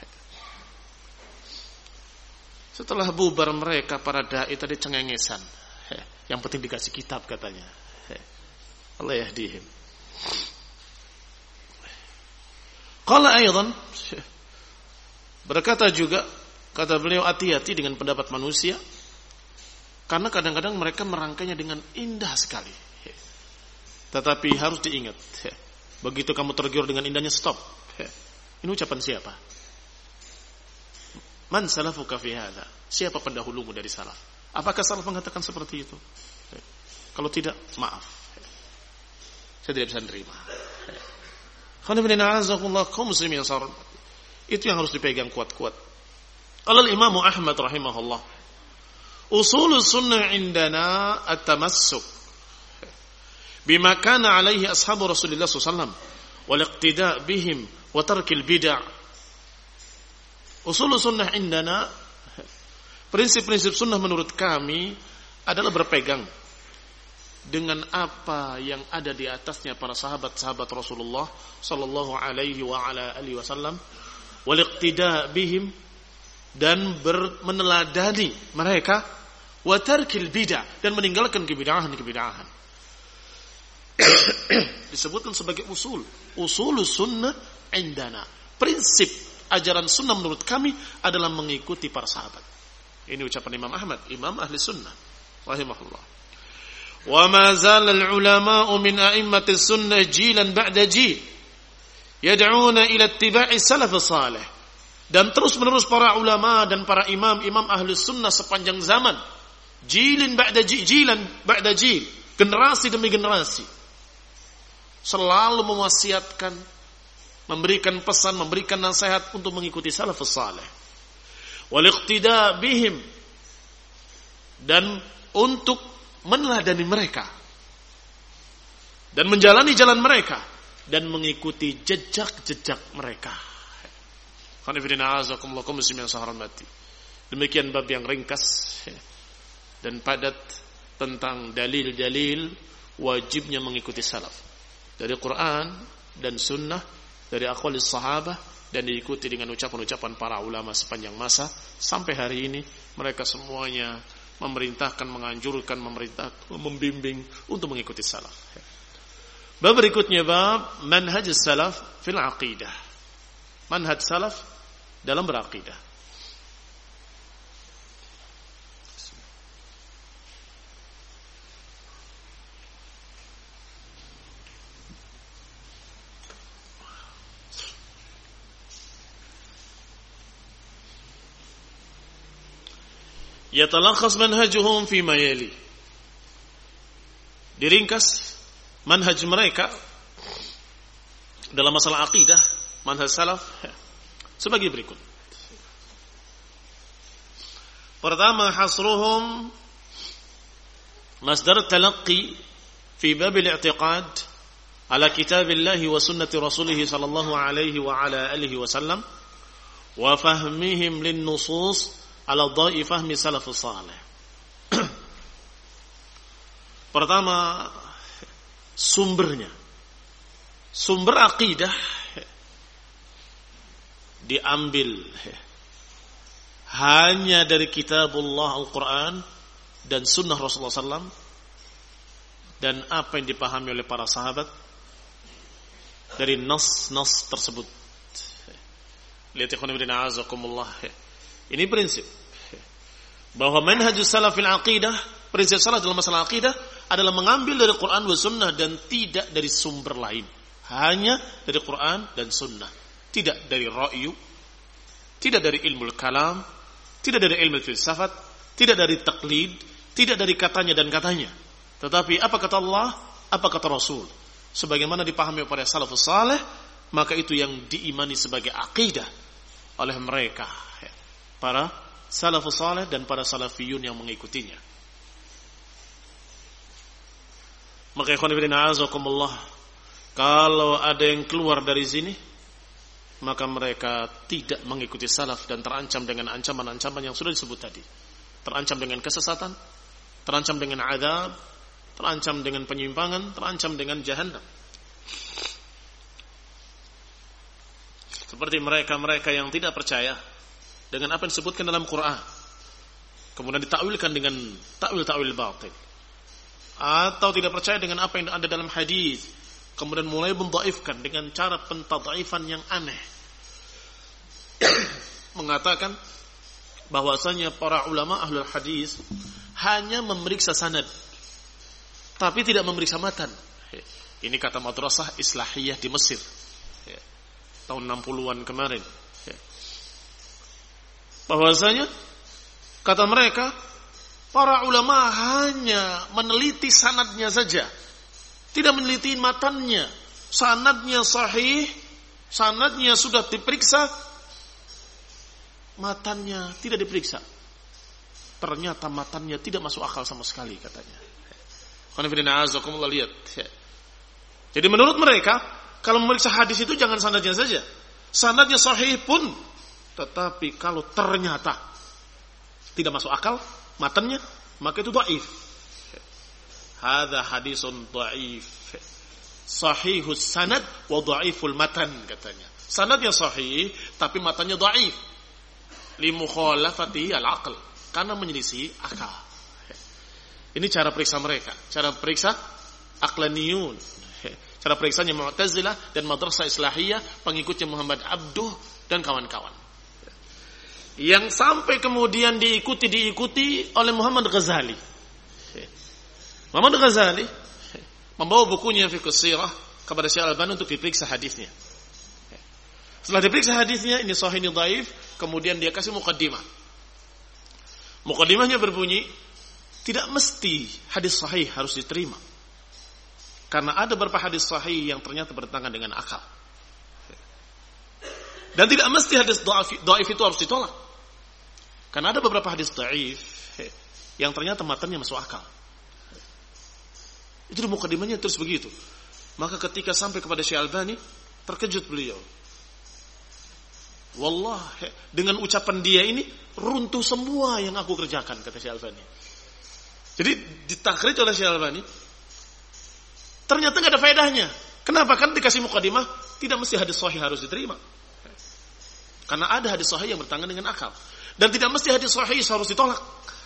Setelah bubar mereka, para dai tadi cengengesan. Yang penting dikasih kitab katanya. Allah yahdihim. Qala aydan, berkata juga, kata beliau, hati-hati dengan pendapat manusia, karena kadang-kadang mereka merangkainya dengan indah sekali. Tetapi harus diingat, begitu kamu tergiur dengan indahnya, stop. Ini ucapan siapa? Man salafuka fi hadza? Siapa pendahulumu dari salaf? Apakah salaf mengatakan seperti itu? Kalau tidak, maaf. Saya tidak bisa menerima. Kaum muslimin yang sabar. Itu yang harus dipegang kuat-kuat. Qala al-Imam Ahmad rahimahullah, usulus sunnah indana at-tamassuk bima kana alaihi ashabu Rasulullah sallallahu alaihi wasallam wal iqtida' bihim wa tarkil bid'ah. Usul sunnah indana, prinsip-prinsip sunnah menurut kami adalah berpegang dengan apa yang ada di atasnya para sahabat-sahabat Rasulullah sallallahu alaihi wa ala alihi wasallam, wal iqtida' bihim, dan meneladani mereka, wa tarkil bid'ah, dan meninggalkan kebid'ahan-kebid'ahan. Disebutkan sebagai usul sunnah indana. Prinsip ajaran sunnah menurut kami adalah mengikuti para sahabat. Ini ucapan Imam Ahmad, Imam ahli sunnah rahimahullah. Wa ma zala al-ulama'u min a'immati sunnah jilan ba'da jil yad'una ila ittiba'i salaf salih. Dan terus menerus para ulama dan para imam ahli sunnah sepanjang zaman, jilan ba'da jil, generasi demi generasi, selalu mewasiatkan, memberikan pesan, memberikan nasihat untuk mengikuti salafus salih. Wal iqtida' bihim, dan untuk meneladani mereka dan menjalani jalan mereka dan mengikuti jejak-jejak mereka. Demikian bab yang ringkas dan padat tentang dalil-dalil wajibnya mengikuti salaf dari Quran dan sunnah, dari aqwalis sahabah, dan diikuti dengan ucapan-ucapan para ulama sepanjang masa sampai hari ini. Mereka semuanya memerintahkan, menganjurkan, membimbing untuk mengikuti salaf. Bab berikutnya bab manhaj salaf fil aqidah. Manhaj salaf dalam beraqidah. Yatalakhas manhajuhum fi ma yali. Diringkas manhaj mereka dalam masalah akidah, manhaj salaf sebagai berikut. Pertama, hasruhum masdar talaqqi fi bab al-i'tiqad ala kitabillah wa sunnati rasulih sallallahu alaihi wa ala alihi wasallam wa fahmihim lin-nusus ala dha'i fahmi salafus salih. Pertama, sumbernya. Sumber akidah diambil hanya dari kitabullah Al-Quran dan sunnah Rasulullah SAW, dan apa yang dipahami oleh para sahabat dari nas-nas tersebut. Lihat ikhwan fillah azakumullah. Ini prinsip bahwa manhajus salaf fil aqidah, prinsip salaf dalam masalah aqidah adalah mengambil dari Quran dan sunnah dan tidak dari sumber lain. Hanya dari Quran dan sunnah. Tidak dari ra'yu, tidak dari ilmu kalam, tidak dari ilmu filsafat, tidak dari taklid, tidak dari katanya dan katanya. Tetapi apa kata Allah, apa kata Rasul, sebagaimana dipahami oleh salafus saleh, maka itu yang diimani sebagai aqidah oleh mereka, para salafus saleh dan para salafiyun yang mengikutinya. Maka ikhwan fillah azakumullah, kalau ada yang keluar dari sini, maka mereka tidak mengikuti salaf dan terancam dengan ancaman-ancaman yang sudah disebut tadi. Terancam dengan kesesatan, terancam dengan azab, terancam dengan penyimpangan, terancam dengan jahannam. Seperti mereka-mereka yang tidak percaya dengan apa yang disebutkan dalam Quran, kemudian ditakwilkan dengan takwil-takwil batil, atau tidak percaya dengan apa yang ada dalam hadis, kemudian mulai mendhaifkan dengan cara pentadhaifan yang aneh. Mengatakan bahwasanya para ulama ahlul hadis hanya memeriksa sanad, tapi tidak memeriksa matan. Ini kata madrasah Islahiyah di Mesir, tahun 60-an kemarin. Bahwasanya kata mereka, para ulama hanya meneliti sanadnya saja, tidak meneliti matannya. Sanadnya sahih, sanadnya sudah diperiksa, matannya tidak diperiksa. Ternyata matannya tidak masuk akal sama sekali, katanya. Lihat. Jadi menurut mereka, kalau memeriksa hadis itu jangan sanadnya saja, sanadnya sahih pun, tetapi kalau ternyata tidak masuk akal matannya, maka itu dhaif. Hadza hadisun dhaif, sahihus sanad wa dhaiful matan, katanya. Sanadnya sahih tapi matannya dhaif, li mukhalafati al-aql, karena menyelisih akal. Ini cara periksa mereka, cara periksa aqlaniyun, cara periksanya Mu'tazilah dan Madrasah Islahiyah, pengikutnya Muhammad Abduh dan kawan-kawan, yang sampai kemudian diikuti oleh Muhammad Ghazali. Muhammad Ghazali membawa bukunya Fiqh Sirah kepada Syekh Al-Albani untuk diperiksa hadisnya. Setelah diperiksa hadisnya, ini sahih, ini dhaif, kemudian dia kasih muqaddimah. Muqaddimahnya berbunyi, tidak mesti hadis sahih harus diterima, karena ada beberapa hadis sahih yang ternyata bertentangan dengan akal. Dan tidak mesti hadis dhaif itu harus ditolak, karena ada beberapa hadis dhaif yang ternyata matanya masuk akal. Itu muqaddimahnya terus begitu. Maka ketika sampai kepada Syekh Albani, terkejut beliau. Wallah, dengan ucapan dia ini runtuh semua yang aku kerjakan, kata Syekh Albani. Jadi ditakhrij oleh Syekh Albani, ternyata nggak ada faedahnya. Kenapa? Kan dikasih mukadimah, tidak mesti hadis sahih harus diterima. Karena ada hadis sahih yang bertentangan dengan akal. Dan tidak mesti hadis sahih harus ditolak.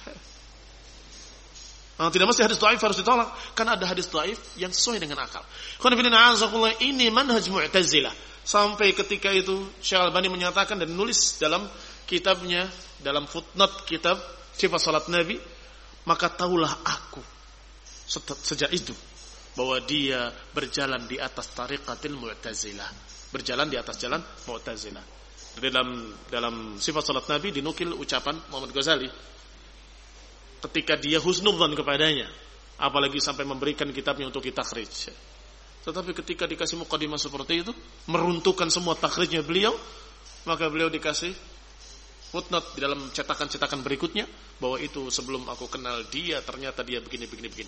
Tidak mesti hadis dhaif harus ditolak. Karena ada hadis dhaif yang sesuai dengan akal. Ini manhaj Mu'tazilah. Sampai ketika itu Syekh Albani menyatakan dan nulis dalam kitabnya, dalam footnote kitab Sifat Salat Nabi, maka tahulah aku sejak itu bahwa dia berjalan di atas tariqatil Mu'tazilah, berjalan di atas jalan Mu'tazilah. Dalam Sifat Salat Nabi dinukil ucapan Muhammad Ghazali ketika dia husnudzan kepadanya, apalagi sampai memberikan kitabnya untuk ditakhrij. Tetapi ketika dikasih mukadimah seperti itu, meruntuhkan semua takhrijnya beliau, maka beliau dikasih footnote di dalam cetakan-cetakan berikutnya bahwa itu sebelum aku kenal dia, ternyata dia begini.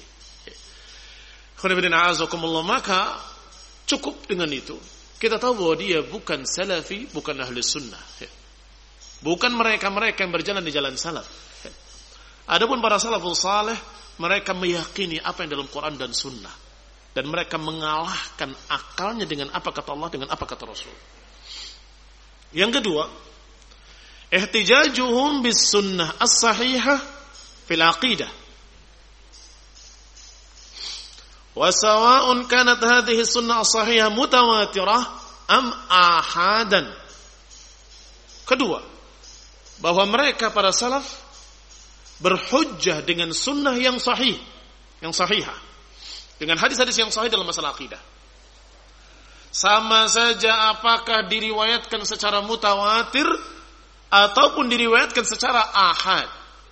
Maka cukup dengan itu kita tahu bahwa dia bukan salafi, bukan ahli sunnah, bukan mereka-mereka yang berjalan di jalan salaf. Adapun para salafus saleh, mereka meyakini apa yang dalam Quran dan sunnah, dan mereka mengalahkan akalnya dengan apa kata Allah, dengan apa kata Rasul. Yang kedua, ihtijajuhum bis sunnah as-sahihah fil aqidah. Wa sawa'un kanat hadhihi sunnah as-sahihah mutawatirah am ahadan. Kedua, bahwa mereka para salaf berhujjah dengan sunnah yang sahih, yang sahihah, dengan hadis-hadis yang sahih dalam masalah akidah. Sama saja apakah diriwayatkan secara mutawatir ataupun diriwayatkan secara ahad.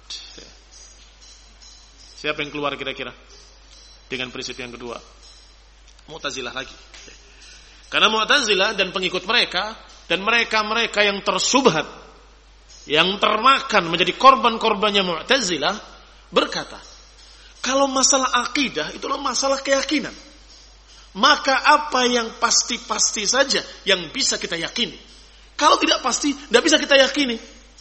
Siapa yang keluar kira-kira dengan prinsip yang kedua? Mu'tazilah lagi. Karena Mu'tazilah dan pengikut mereka dan mereka-mereka yang tersubhat, yang termakan menjadi korban-korbannya Mu'tazilah, berkata, kalau masalah akidah itulah masalah keyakinan, maka apa yang pasti-pasti saja yang bisa kita yakini. Kalau tidak pasti, tidak bisa kita yakini.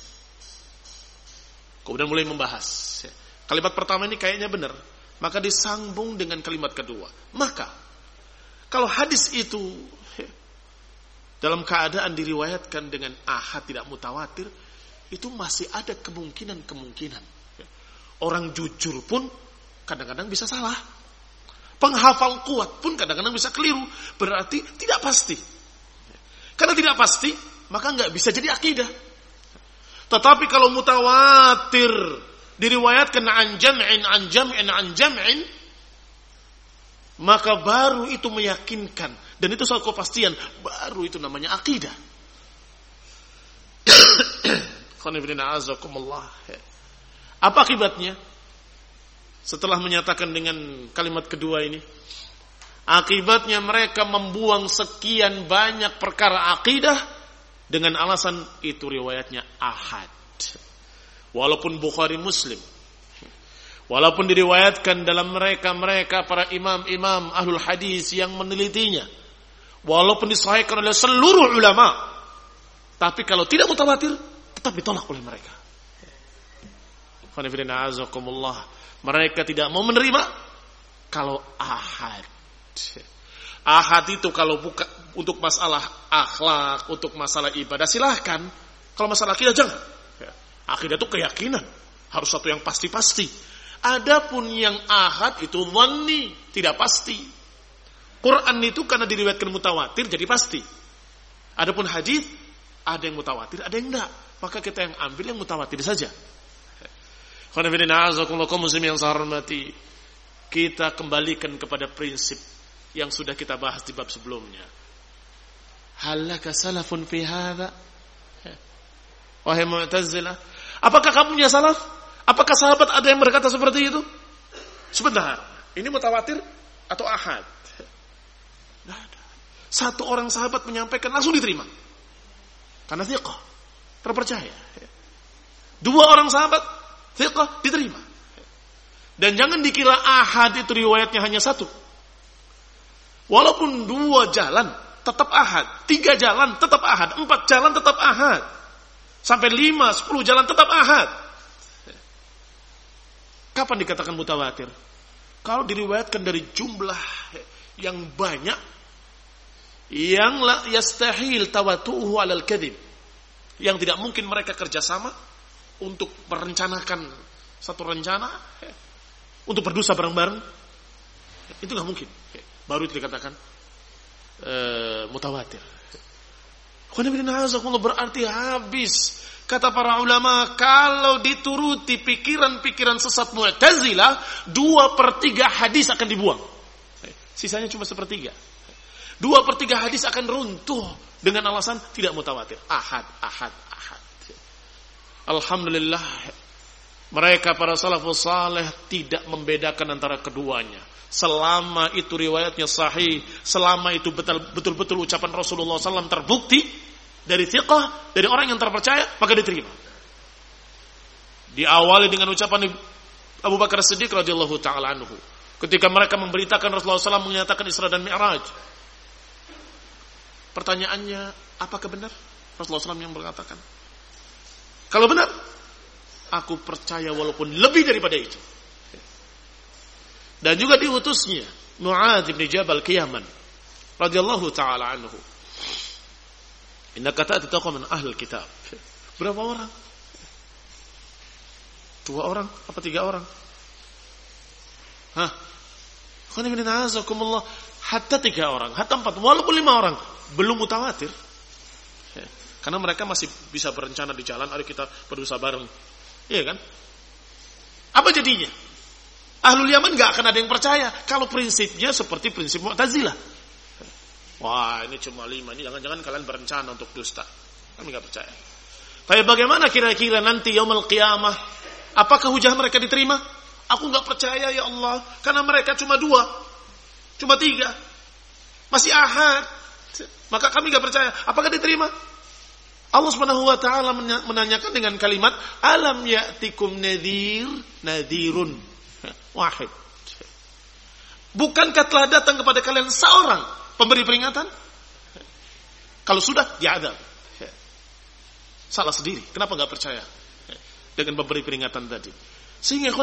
Kemudian mulai membahas. Kalimat pertama ini kayaknya benar, maka disambung dengan kalimat kedua. Maka kalau hadis itu dalam keadaan diriwayatkan dengan ahad, tidak mutawatir, itu masih ada kemungkinan-kemungkinan. Orang jujur pun kadang-kadang bisa salah. Penghafal kuat pun kadang-kadang bisa keliru. Berarti tidak pasti. Karena tidak pasti, maka nggak bisa jadi akidah. Tetapi kalau mutawatir diriwayatkan an jam'in, maka baru itu meyakinkan, dan itu soal kepastian, baru itu namanya akidah. Apa akibatnya setelah menyatakan dengan kalimat kedua ini? Akibatnya mereka membuang sekian banyak perkara akidah dengan alasan itu riwayatnya ahad. Walaupun Bukhari Muslim, walaupun diriwayatkan dalam mereka para imam-imam ahlul hadis yang menelitinya, walaupun disahihkan oleh seluruh ulama, tapi kalau tidak mutawatir tetap ditolak oleh mereka. Mereka tidak mau menerima kalau ahad. Ahad itu kalau bukan untuk masalah akhlak, untuk masalah ibadah silahkan. Kalau masalah akidah jangan. Akidah itu keyakinan, harus satu yang pasti-pasti. Adapun yang ahad itu dhanni, tidak pasti. Quran itu karena diriwayatkan mutawatir jadi pasti. Adapun hadis ada yang mutawatir, ada yang enggak. Maka kita yang ambil yang mutawatir saja. Kita kembalikan kepada prinsip yang sudah kita bahas di bab sebelumnya. Halaka salafun fi hadza? Wahai Mu'tazilah, apakah kamu punya salaf? Apakah sahabat ada yang berkata seperti itu? Sebentar, ini mutawatir atau ahad? Tidak ada. Satu orang sahabat menyampaikan langsung diterima. Karena thiqah, terpercaya. Dua orang sahabat, thiqah, diterima. Dan jangan dikira ahad itu riwayatnya hanya satu. Walaupun 2 jalan tetap ahad, 3 jalan tetap ahad, 4 jalan tetap ahad, sampai 5, 10 jalan tetap ahad. Kapan dikatakan mutawatir? Kalau diriwayatkan dari jumlah yang banyak, yang la yastahil tawatu'uhu 'alal kadhib, yang tidak mungkin mereka kerjasama untuk merencanakan satu rencana untuk berdosa bareng-bareng, itu nggak mungkin. Baru itu dikatakan mutawatir. Berarti habis. Kata para ulama, kalau dituruti pikiran-pikiran sesat Mu'tazilah, 2/3 hadis akan dibuang. Sisanya cuma 1/3. 2/3 hadis akan runtuh dengan alasan tidak mutawatir. Ahad. Alhamdulillah, mereka para salafus saleh tidak membedakan antara keduanya. Selama itu riwayatnya sahih, selama itu betul-betul ucapan Rasulullah SAW terbukti dari thiqah, dari orang yang terpercaya, maka diterima. Diawali dengan ucapan Abu Bakar Siddiq radhiyallahu taala anhu ketika mereka memberitakan Rasulullah SAW menyatakan Isra dan Mi'raj. Pertanyaannya, apakah benar? Rasulullah SAW yang mengatakan, kalau benar, aku percaya walaupun lebih daripada itu. Dan juga diutusnya Mu'adz bin Jabal ke Yaman radhiyallahu taala anhu. Innaka ta'ti qauman ahlul kitab. Berapa orang? 2 orang apa 3 orang? Hatta 3 orang, hatta 4, walaupun 5 orang belum mutawatir. Karena mereka masih bisa berencana di jalan, ayo kita berdosa bareng. Iya kan? Apa jadinya? Ahlul Yaman gak akan ada yang percaya kalau prinsipnya seperti prinsip Mu'tazilah. Wah, ini cuma 5, ini jangan-jangan kalian berencana untuk dusta. Kami gak percaya. Tapi bagaimana kira-kira nanti yaumul qiyamah? Apakah hujah mereka diterima? Aku gak percaya ya Allah, karena mereka cuma 2, cuma 3, masih ahad. Maka kami gak percaya. Apakah diterima? Allah Subhanahu wa taala menanyakan dengan kalimat, alam ya'tikum nadhirun wahid. Bukankah telah datang kepada kalian seorang pemberi peringatan? Kalau sudah, diadab. Salah sendiri. Kenapa enggak percaya dengan pemberi peringatan tadi? Sehingga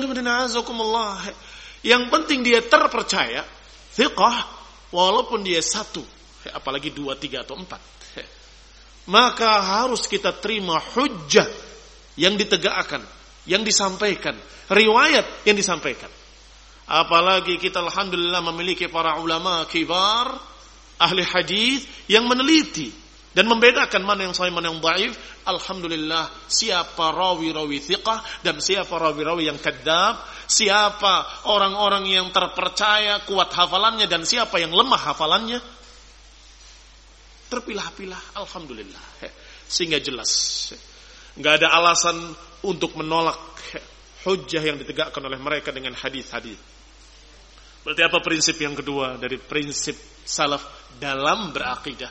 yang penting dia terpercaya, thiqah, walaupun dia 1, apalagi 2, 3 atau 4. Maka harus kita terima hujjah yang ditegakkan, yang disampaikan, riwayat yang disampaikan. Apalagi kita alhamdulillah memiliki para ulama kibar, ahli hadis yang meneliti dan membedakan mana yang sahih, mana yang dhaif. Alhamdulillah, siapa rawi-rawi thiqah dan siapa rawi-rawi yang kadzab, siapa orang-orang yang terpercaya kuat hafalannya dan siapa yang lemah hafalannya, terpilah-pilah. Alhamdulillah, sehingga jelas enggak ada alasan untuk menolak hujjah yang ditegakkan oleh mereka dengan hadis-hadis. Berarti apa prinsip yang kedua dari prinsip salaf dalam berakidah?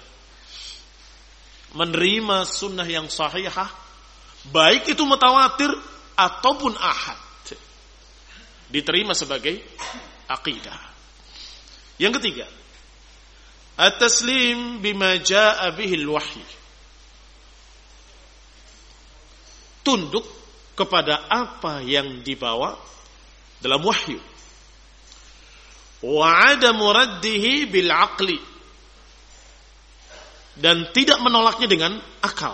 Menerima sunnah yang sahihah, baik itu mutawatir ataupun ahad, diterima sebagai akidah. Yang ketiga, at-taslim bima jaa bihil wahyi. Tunduk kepada apa yang dibawa dalam wahyu. Wa adamu raddihi bil aqli, dan tidak menolaknya dengan akal.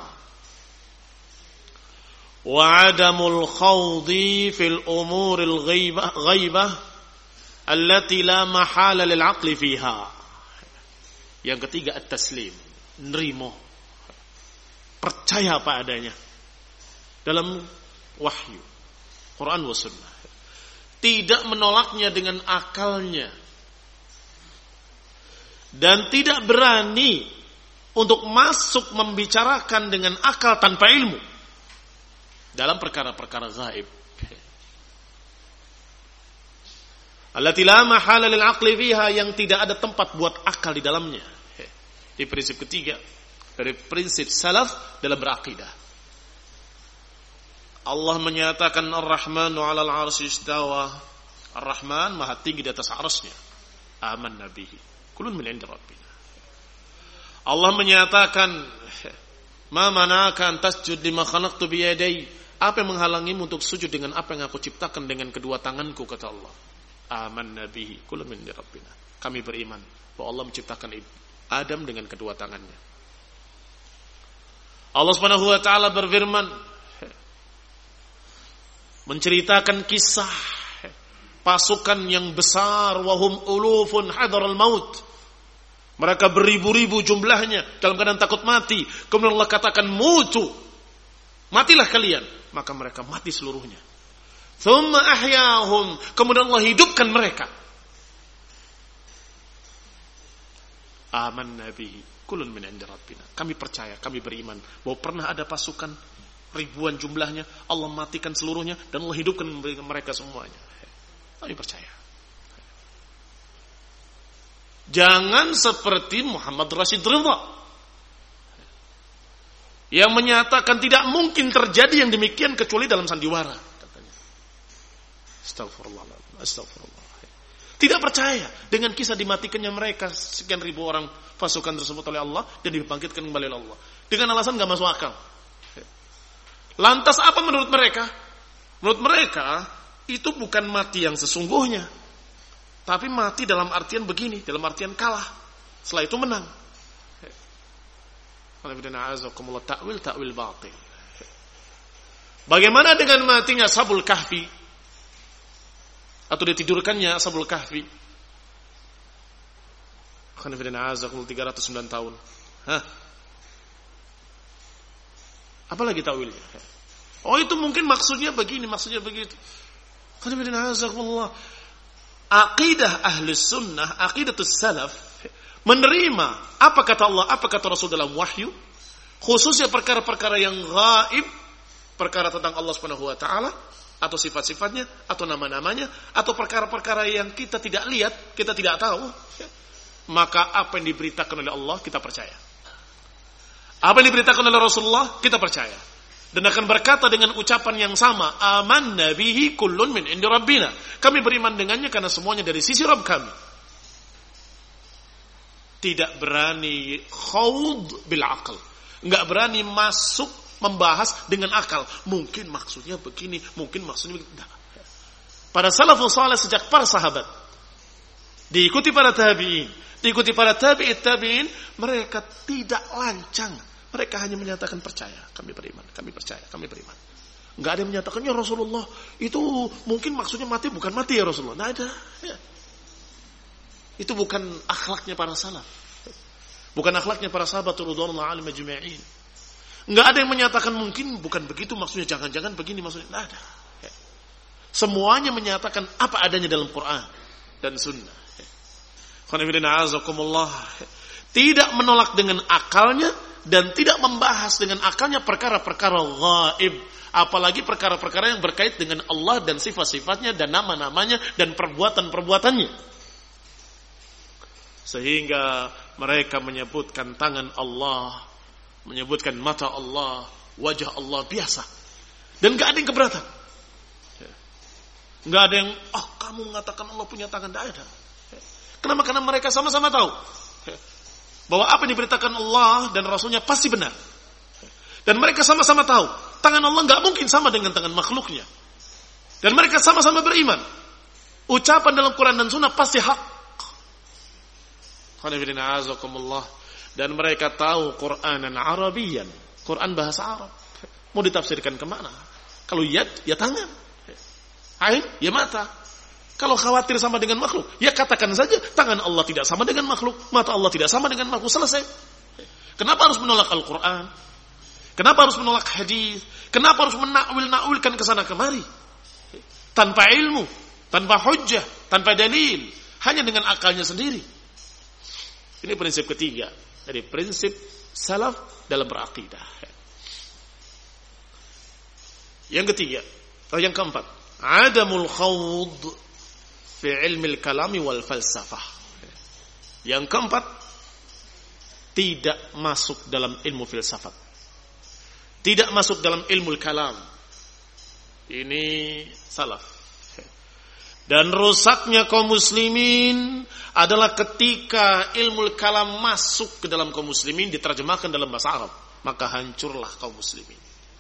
Wa adamul khawdi fil umuril ghaibah allati la mahala lil aqli fiha. Yang ketiga, at-taslim, nerimo, percaya apa adanya dalam wahyu, Quran wa sunnah. Tidak menolaknya dengan akalnya. Dan tidak berani untuk masuk membicarakan dengan akal tanpa ilmu dalam perkara-perkara gaib. Allati la mahala lil aqli fiha, yang tidak ada tempat buat akal di dalamnya. Di prinsip ketiga dari prinsip salaf dalam berakidah. Allah menyatakan Ar-Rahmanu 'alal 'arsy istawa. Ar-Rahman maha tinggi di atas 'arsy-Nya. Aman nabihi. Kullun min 'indi rabbina. Allah menyatakan, "Ma mana'aka an tasjud lima khalaqtu bi yadayya?" Apa yang menghalangimu untuk sujud dengan apa yang aku ciptakan dengan kedua tanganku, kata Allah. Amanna bihi kullun min 'indi rabbina. Kami beriman bahwa Allah menciptakan Adam dengan kedua tangannya. Allah Subhanahu wa taala berfirman menceritakan kisah pasukan yang besar, wahum ulufun hadaral maut. Mereka beribu-ribu jumlahnya dalam keadaan takut mati. Kemudian Allah katakan mutu, matilah kalian. Maka mereka mati seluruhnya. Thumma ahyahum, kemudian Allah hidupkan mereka. Amanna bihi kullun min 'indi rabbina. Kami percaya, kami beriman bahwa pernah ada pasukan ribuan jumlahnya, Allah matikan seluruhnya dan Allah hidupkan mereka semuanya. Kami percaya. Jangan seperti Muhammad Rashid Ridha yang menyatakan tidak mungkin terjadi yang demikian kecuali dalam sandiwara, katanya. Astagfirullah. Tidak percaya dengan kisah dimatikannya mereka sekian ribu orang pasukan tersebut oleh Allah dan dibangkitkan kembali oleh Allah dengan alasan gak masuk akal. Lantas apa menurut mereka? Menurut mereka itu bukan mati yang sesungguhnya, tapi mati dalam artian begini, dalam artian kalah. Setelah itu menang. Ta'wil batil. Bagaimana dengan matinya Ashabul Kahfi? Atau ditidurkannya Ashabul Kahfi? 309 tahun. Apalagi ta'wilnya? Oh, itu mungkin maksudnya begini, maksudnya begitu. Aqidah ahli sunnah, aqidatus salaf, menerima apa kata Allah, apa kata Rasul dalam wahyu, khususnya perkara-perkara yang gaib, perkara tentang Allah Subhanahu wa taala atau sifat-sifatnya atau nama-namanya atau perkara-perkara yang kita tidak lihat, kita tidak tahu, maka apa yang diberitakan oleh Allah kita percaya. Apa yang diberitakan oleh Rasulullah kita percaya. Dan akan berkata dengan ucapan yang sama, amanna bihi kullun min 'indi rabbina. Kami beriman dengannya karena semuanya dari sisi Rabb kami. Tidak berani khawd bil aql. Enggak berani masuk membahas dengan akal. Mungkin maksudnya begini, mungkin maksudnya begitu. Enggak. Para salafus saleh sejak para sahabat, diikuti para tabi'in, diikuti para tabi'in, mereka tidak lancang. Mereka hanya menyatakan percaya, kami beriman, kami percaya, kami beriman. Enggak ada yang menyatakan, ya Rasulullah, itu mungkin maksudnya mati, bukan mati ya Rasulullah. Enggak ada. Ya. Itu bukan akhlaknya para salaf. Bukan akhlaknya para sahabat radhiyallahu anhum ajma'in. Enggak ada yang menyatakan mungkin bukan begitu maksudnya, jangan-jangan begini maksudnya. Enggak ada. Ya. Semuanya menyatakan apa adanya dalam Quran dan Sunnah. Tidak menolak dengan akalnya dan tidak membahas dengan akalnya perkara-perkara gaib, apalagi perkara-perkara yang berkait dengan Allah dan sifat-sifatnya dan nama-namanya dan perbuatan-perbuatannya. Sehingga mereka menyebutkan tangan Allah, menyebutkan mata Allah, wajah Allah biasa. Dan gak ada yang keberatan. Gak ada yang, kamu mengatakan Allah punya tangan, gak ada. Kenapa? Karena mereka sama-sama tahu bahwa apa yang diberitakan Allah dan Rasulnya pasti benar. Dan mereka sama-sama tahu tangan Allah gak mungkin sama dengan tangan makhluknya. Dan mereka sama-sama beriman ucapan dalam Quran dan Sunnah pasti hak. Dan mereka tahu Quranan Arabian, Quran bahasa Arab. Mau ditafsirkan kemana? Kalau yad, ya tangan. Ain, ya mata. Kalau khawatir sama dengan makhluk, ya katakan saja tangan Allah tidak sama dengan makhluk, mata Allah tidak sama dengan makhluk, selesai. Kenapa harus menolak Al-Quran? Kenapa harus menolak hadis? Kenapa harus menakwil-nakwilkan ke sana kemari? Tanpa ilmu, tanpa hujjah, tanpa dalil, hanya dengan akalnya sendiri. Ini prinsip ketiga dari prinsip salaf dalam beraqidah. Yang ketiga, atau yang keempat, adamul khawd fi ilmi al-kalami wal falsafah. Yang keempat, tidak masuk dalam ilmu filsafat. Tidak masuk dalam ilmu kalam. Ini salaf. Dan rusaknya kaum muslimin adalah ketika ilmu kalam masuk ke dalam kaum muslimin, diterjemahkan dalam bahasa Arab, maka hancurlah kaum muslimin.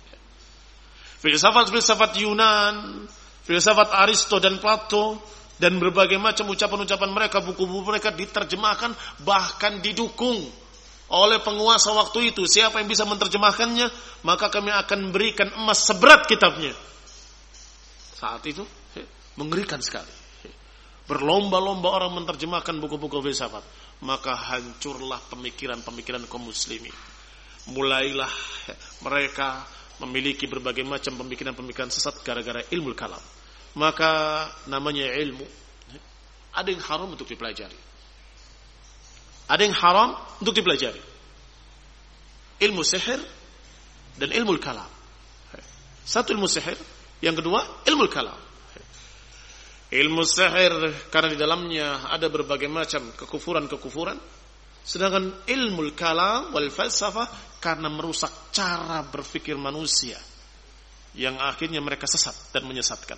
Filsafat Yunan, filsafat Aristo dan Plato, dan berbagai macam ucapan-ucapan mereka, buku-buku mereka diterjemahkan, bahkan didukung oleh penguasa waktu itu. Siapa yang bisa menerjemahkannya, maka kami akan berikan emas seberat kitabnya. Saat itu mengerikan sekali. Berlomba-lomba orang menerjemahkan buku-buku filsafat, maka hancurlah pemikiran-pemikiran kaum muslimin. Mulailah mereka memiliki berbagai macam pemikiran-pemikiran sesat gara-gara ilmu kalam. Maka namanya ilmu, ada yang haram untuk dipelajari, ada yang haram untuk dipelajari. Ilmu sihir dan ilmu kalam. Satu ilmu sihir, yang kedua ilmu kalam. Ilmu sihir karena di dalamnya ada berbagai macam kekufuran-kekufuran, sedangkan ilmu kalam wal falsafah karena merusak cara berpikir manusia, yang akhirnya mereka sesat dan menyesatkan.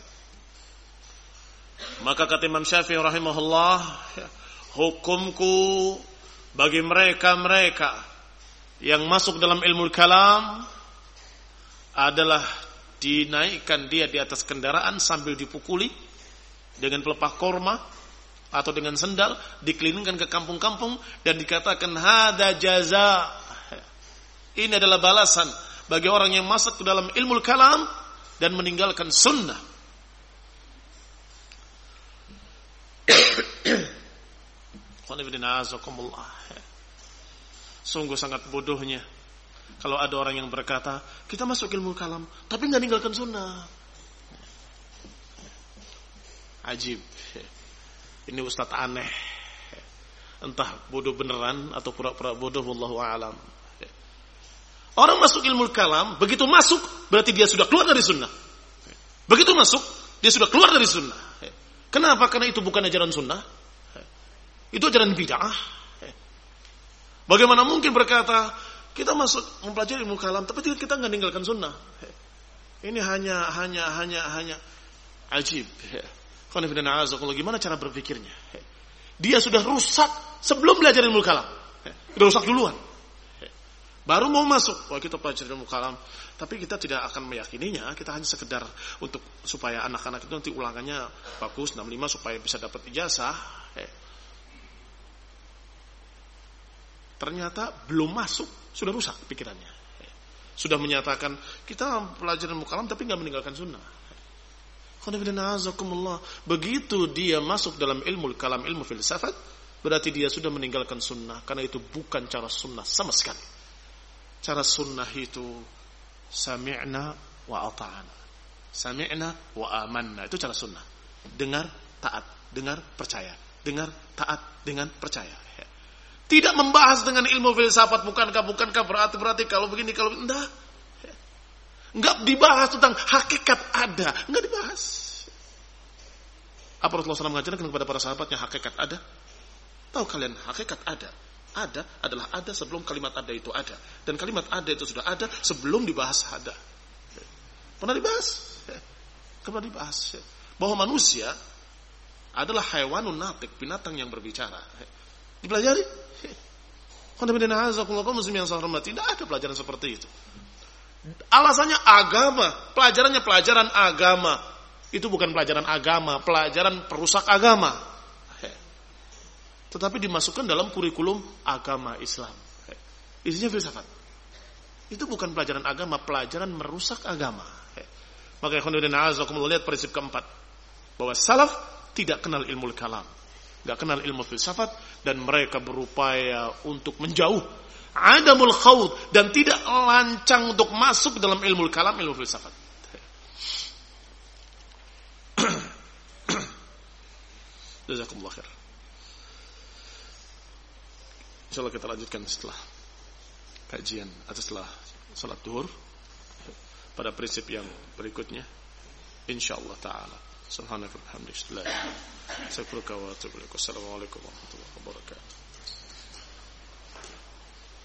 Maka kata Imam Syafi'i rahimahullah, hukumku bagi mereka-mereka yang masuk dalam ilmu kalam adalah dinaikkan dia di atas kendaraan sambil dipukuli dengan pelepah korma atau dengan sendal, dikelilingkan ke kampung-kampung dan dikatakan hada jaza. Ini adalah balasan bagi orang yang masuk ke dalam ilmu kalam dan meninggalkan sunnah. Sungguh sangat bodohnya kalau ada orang yang berkata kita masuk ilmu kalam tapi nggak ninggalkan sunnah. Ajib. Ini ustaz aneh. Entah bodoh beneran atau pura-pura bodoh, wallahu a'lam. Orang masuk ilmu kalam, begitu masuk berarti dia sudah keluar dari sunnah. Begitu masuk dia sudah keluar dari sunnah. Kenapa? Karena itu bukan ajaran sunnah. Itu ajaran bid'ah. Bagaimana mungkin berkata kita masuk mempelajari ilmu kalam tapi kita nggak ninggalkan sunnah? Ini hanya ajib. Gimana cara berpikirnya? Dia sudah rusak sebelum belajar ilmu kalam. Sudah rusak duluan. Baru mau masuk, wah kita pelajari ilmu kalam, tapi kita tidak akan meyakininya. Kita hanya sekedar untuk supaya anak-anak itu nanti ulangannya bagus 65 supaya bisa dapat ijazah. Ternyata belum masuk sudah rusak pikirannya. Sudah menyatakan kita pelajari ilmu kalam tapi nggak meninggalkan sunnah. Begitu dia masuk dalam ilmu kalam, ilmu filsafat, berarti dia sudah meninggalkan sunnah, karena itu bukan cara sunnah sama sekali. Cara sunnah itu sami'na wa ata'ana, sami'na wa amanna, itu cara sunnah. Dengar, taat, dengar, percaya, dengar, taat, dengan percaya. Tidak membahas dengan ilmu filsafat, bukankah berarti kalau begini, kalau enggak. Enggak dibahas tentang hakikat ada, enggak dibahas. Apa Rasulullah SAW mengajarkan kepada para sahabatnya hakikat ada? Tahu kalian hakikat ada? Ada adalah ada sebelum kalimat ada itu ada, dan kalimat ada itu sudah ada sebelum dibahas ada. Pernah dibahas bahwa manusia adalah haywanun natik, binatang yang berbicara. Dipelajari. Muslim yang saya hormati, tidak ada pelajaran seperti itu. Alasannya agama, pelajarannya pelajaran agama. Itu bukan pelajaran agama, pelajaran perusak agama. Tetapi dimasukkan dalam kurikulum agama Islam. Isinya filsafat. Itu bukan pelajaran agama, pelajaran merusak agama. Maka lihat prinsip keempat, bahwa salaf tidak kenal ilmu kalam, tidak kenal ilmu filsafat, dan mereka berupaya untuk menjauh adamul khawd, dan tidak lancang untuk masuk dalam ilmu kalam, ilmu filsafat. Jazakumullah khair. Insyaallah kita lanjutkan setelah kajian atau setelah salat zuhur pada prinsip yang berikutnya insyaallah taala. Subhanallah walhamdulillah. Assalamualaikum warahmatullahi wabarakatuh.